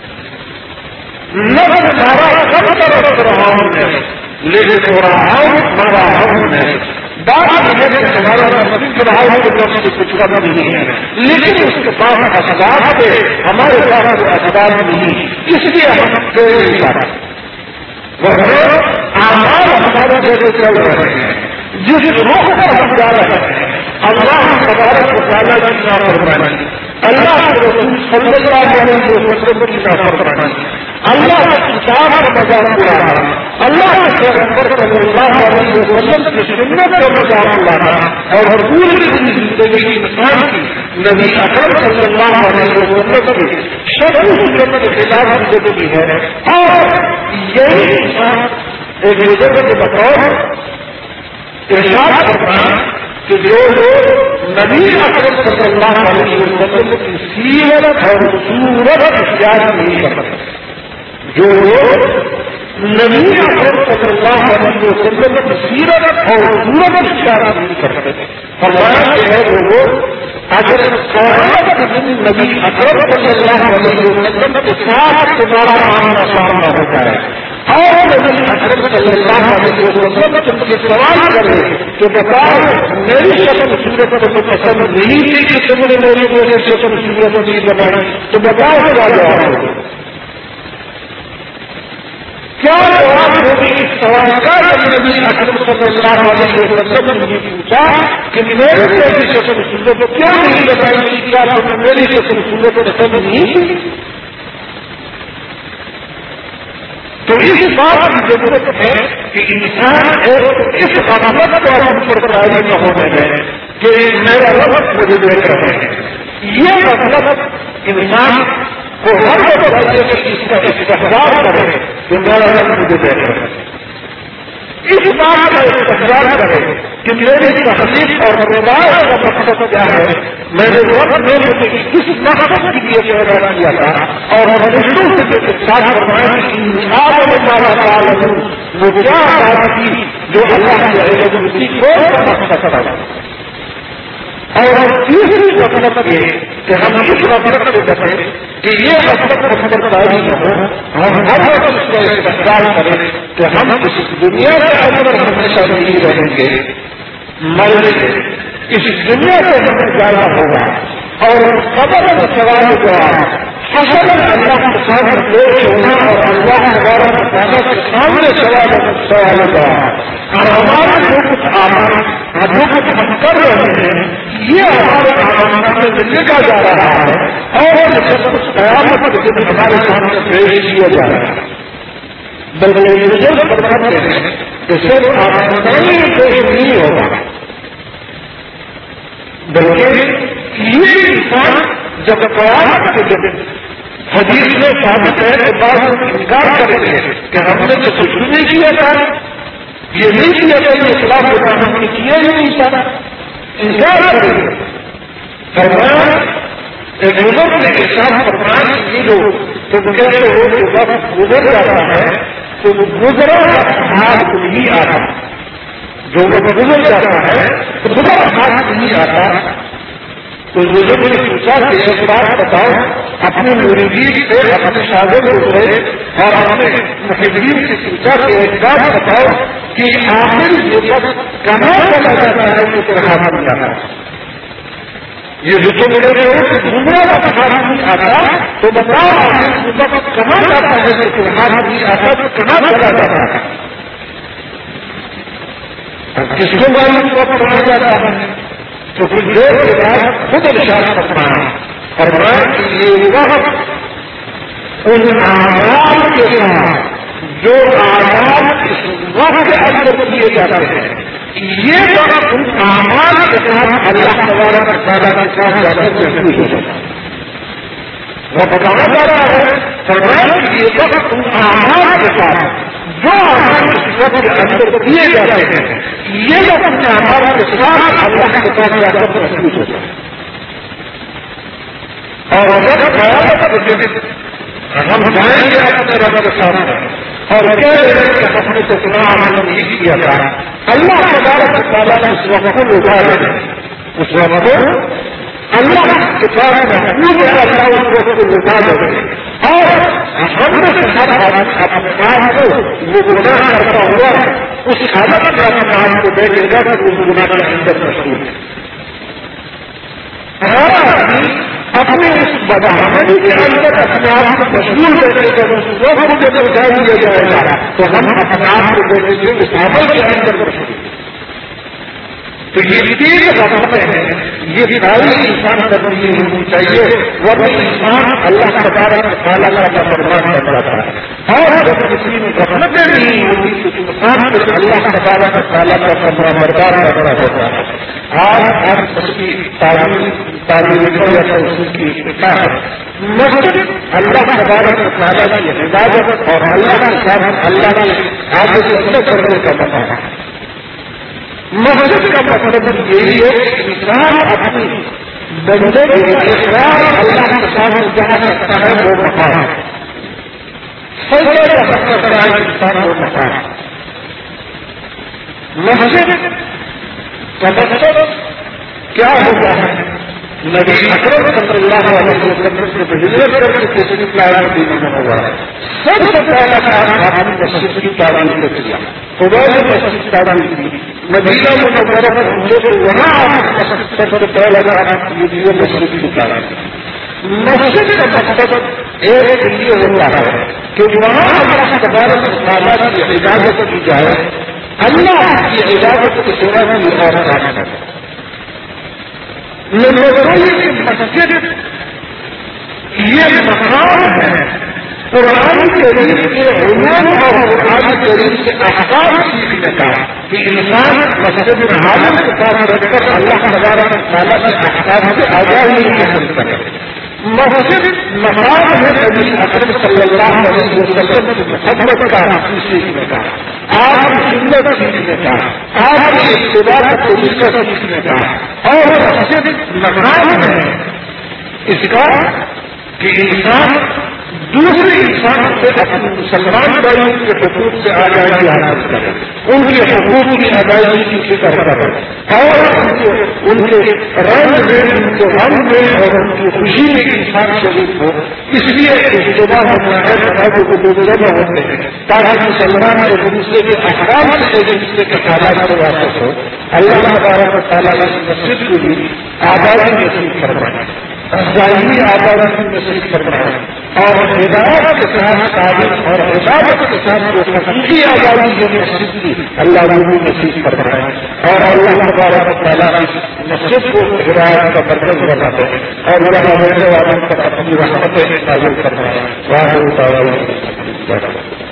نفس مارا سب طرف فرعون ہے، لیکن فرعون مارا ہم ہے۔ بات یہ ہے کہ ہمارا فرعون کی طرف سے کچھ کرنا نہیں ہے، لیکن اس کے پاس اسباب ہے، ہمارے پاس اسباب نہیں، اس لیے ہم کوئی نہیں پاتے۔ وہ اعمال ہمارے جیسے چل رہے ہیں، جس روح پر ہم جا رہے ہیں اللہ تبارک و تعالیٰ کی نافرمانی، اللہ کے رسول صلی اللہ علیہ وسلم کی نافرمانی، اللہ کے کتاب کا مذاق اڑانا، اللہ کے پیغمبر صلی اللہ علیہ وسلم کی سنت کا مذاق اڑانا اور پوری زندگی انسان کی نبی اکرم صلی اللہ علیہ وسلم کی شرع سنت کے خلاف زندگی ہے۔ اور یہی انسان ایک بزرگ کے بطور ارشاد فرمایا کہ جو لوگ نبی اکرم صلی اللہ علیہ وسلم کی سیرت اور صورت اختیار نہیں کرتے، جو لوگ نبی اکرم صلی اللہ علیہ وسلم کی سیرت اور صورت اختیار نہیں کرتے، فرمایا کہ ہے وہ لوگ اگر قیامت کے دن نبی اکرم صلی اللہ علیہ وسلم کے ساتھ تمہارا آمنا سامنا ہوتا ہے اور نبی اکرم صلی اللہ علیہ وسلم تم سے سوال کرے کہ بتاؤ میری شکل صورت کو پسند نہیں تھی کہ تم نے میری وجہ سے شکل صورت نہیں بنائی، تو بتاؤ کیا جواب ہوگا؟ کیا جواب ہوگی اس سوال کا؟ نبی اکرم صلی اللہ علیہ وسلم نے پوچھا کہ میرے میری شکل صورت کیوں نہیں بتائی، کیا تم نے میری شکل صورت پسند نہیں تھی؟ تو اس بات کی ضرورت ہے کہ انسان اس علامت کو ہم پر راضی نہ ہونے دیں کہ میرا رب مجھے دیکھ رہے ہیں، یہ مطلب انسان کو ہر وقت اس کا استحصال کرے کہ میرا رب مجھے دیکھ رہے ہیں، اس بات کا استحصال کرے کہ میری تخلیق اور پیدائش کا مقصد کیا ہے، میرے رب نے مجھے کس مقصد کے لیے پیدا کیا تھا اور فرشتوں سے ارشاد فرمایا کہ انسان میں مارا تعالی وہ کیا بات تھی جو اللہ کے علم کی کوئی مقصد تھا۔ اور تیسری مطلب یہ کہ ہم اس مطلب سے بچیں کہ یہ مطلب مطلب تاریخ نہ ہو، ہم ہر وقت اس کا استقبال کریں کہ ہم اس دنیا کے اندر ہمیشہ نہیں رہیں گے، مریں گے، اس دنیا سے ہمیں جانا ہوگا اور قبر میں سوال جواب حسن اللہ کے سامنے پیش ہونا اور اللہ تبارک و تعالیٰ کے سامنے سوال سوال جواب اور ہمارے جو کچھ آمان جو کچھ ہم کر رہے ہیں یہ ہمارے آمان میں لکھا جا رہا ہے اور سب کچھ قیامت کے دن ہمارے سامنے پیش کیا جا رہا ہے، بلکہ یہ بزرگ فرماتے ہیں کہ صرف آمدنی پیش نہیں ہوگا بلکہ یہ انسان جب قیامت کے دن حدیث میں ثابت ہے کہ بعض انکار کریں گے کہ ہم نے تو کچھ بھی نہیں کیا تھا، یہ نہیں کیا تھا، یہ خلاف ہوتا ہم نے کیا ہی نہیں تھا، انکار کریں گے۔ فرمایا ایک بزرگ نے ارشاد فرمایا کہ یہ لوگ تم کہتے ہو کہ وقت گزر جاتا ہے تو گزرا ہاتھ نہیں آتا، جو وقت گزر جاتا ہے تو گزرا ہاتھ نہیں آتا۔ تو بزرگ نے پوچھا کہ ایک بات بتاؤ، اپنے مریدین سے اپنے شاگرد سے اور اپنے محبین سے پوچھا کہ ایک بات بتاؤ کہ آخر یہ وقت کہاں چلا جاتا ہے کہ پھر حاصل جاتا ہے. یہ جو تو میرے دوسرا وقت حاصل نہیں آتا تو بتاؤ آخر یہ وقت کہاں جاتا ہے کہ پھر حاصل نہیں آتا تو کہاں چلا جاتا ہے. کس کو معلوم وقت کہاں جاتا ہے تو پھر دیر کے بعد خود ارشاد فرمایا اور میں یہ وقت ان اعمال کے ساتھ جو اعمال اس وقت کے اندر کیے جاتے ہیں یہ وقت ان اعمال کے ساتھ اللہ تبارک و تعالیٰ کے ساتھ زیادہ محفوظ ہو جاتا ہے. وہ بتانا چاہ رہا ہے فرمایا کہ یہ وقت ان اعمال کے ساتھ جو اعمال اس وقت کے اندر کیے جاتے ہیں یہ لوگ اپنے اعمال کے ساتھ اللہ کے ساتھ زیادہ محفوظ ہو جاتا ہے. اور اگر ہم جائیں گے اپنے رب کے ساتھ اور کہہ رہے ہیں کہ ہم نے تو اتنا عمل نہیں کیا تھا اللہ تبارک و تعالیٰ نے اس وقت کو لٹا دے اس وقت کو اللہ کے ساتھ محفوظ اللہ اس وقت کو لٹا دے اور ہم نے اپنے آپ کو وہ گناہ کرتا ہوا اس حالت میں اپنے آپ کو دیکھے گا کہ اس گناہ کے اندر مشہور ہے. اپنے اس بدعملی کے اندر اپنے آپ کو مشغول دیکھے گا وہ مجھے جب جان دیا جائے گا تو ہم اپنے آپ کو دیکھیں گے اس عمل کے اندر مشغول. تو یہ تین رقمیں ہیں یہ ساری انسان کرنی ہونی چاہیے ورنہ انسان اللہ تبارک و تعالیٰ کا فرمان کرتا ہے اور جب کسی میں رحمتیں نہیں ہوتی تو انسان کو اللہ تبارک و تعالیٰ کا فرمان بردار کرنا ہوتا ہے. آج آپ اس کی تعلیم تعلیم یا اس کی اطاعت مسجد اللہ تبارک و تعالیٰ کی عبادت اور اللہ کے ساتھ اللہ کی عادت کرنے کا مطلب ہے. مسجد کا مطلب یہی ہے کہ انسان اپنی بندے کے اقرار اللہ کے سامنے جہاں کرتا ہے وہ مقام ہے. سجدے کا سب کرتا ہے انسان وہ مقام ہے. مسجد کا مطلب کیا ہوتا ہے نبی اکرم صلی اللہ علیہ وسلم سے ہجرت کر کے تیسری پلان دینے میں ہوا ہے. سب سے پہلا کام ہم مسجد کی تعلیم نے کیا خدا نے مسجد کی تعلیم کی مدینہ منورہ میں ہم لوگ وہاں سب سے پہلا کام یہ مسجد کی تعلیم. مسجد کا مقصد ایک یہ ہوتا ہے کہ وہاں اللہ تبارک و تعالیٰ کی عبادت کی جائے اللہ کی عبادت کی سیوا کی اور کام کرے. مسجد یہ مقام ہے قرآن کریم کے علوم اور قرآن کریم کے احکام سیکھنے کا کہ انسان مسجد عالم کے پاس رکھ کر اللہ تبارک و تعالیٰ کے احکام سے آگاہی حاصل کرے. مسجد مقام ہے نبی اکرم صلی اللہ علیہ وسلم کی محبت کا سیکھنے کا آپ کی سنت سیکھنے کا آپ کی اتباع کا طریقہ سیکھنے کا اور مسجد مقام ہے اس کا کہ انسان دوسرے انسان سے اپنے مسلمان بھائیوں کے حقوق سے آزادی حاصل کرے ان کے حقوق کی ادائیگی کی فکر کرے اور ان کے رنگ میں ان کے غم میں اور ان کی خوشی میں انسان شریک ہو. اس لیے اجتماع ہوتا ہے سماجوں کو دو جگہ ہوتے ہیں تاکہ مسلمان ایک دوسرے کے احکام سے ایک دوسرے کے تعداد سے واقف ہو. اللہ تبارک و تعالیٰ اس مسجد کو بھی آزادی نصیب فرمائے ظاہری آزادی نصیب فرمائے اور ہدایت کے ساتھ تعلیم اور عبادت کے ساتھ جو حقیقی آزادی جو مسجد کی اللہ بھی نصیب فرمائے اور اللہ تبارک و تعالیٰ مسجد کو ہدایت کا مرکز بناتے ہیں اور یہاں رہنے والوں پر اپنی رحمتیں نازل فرمائے.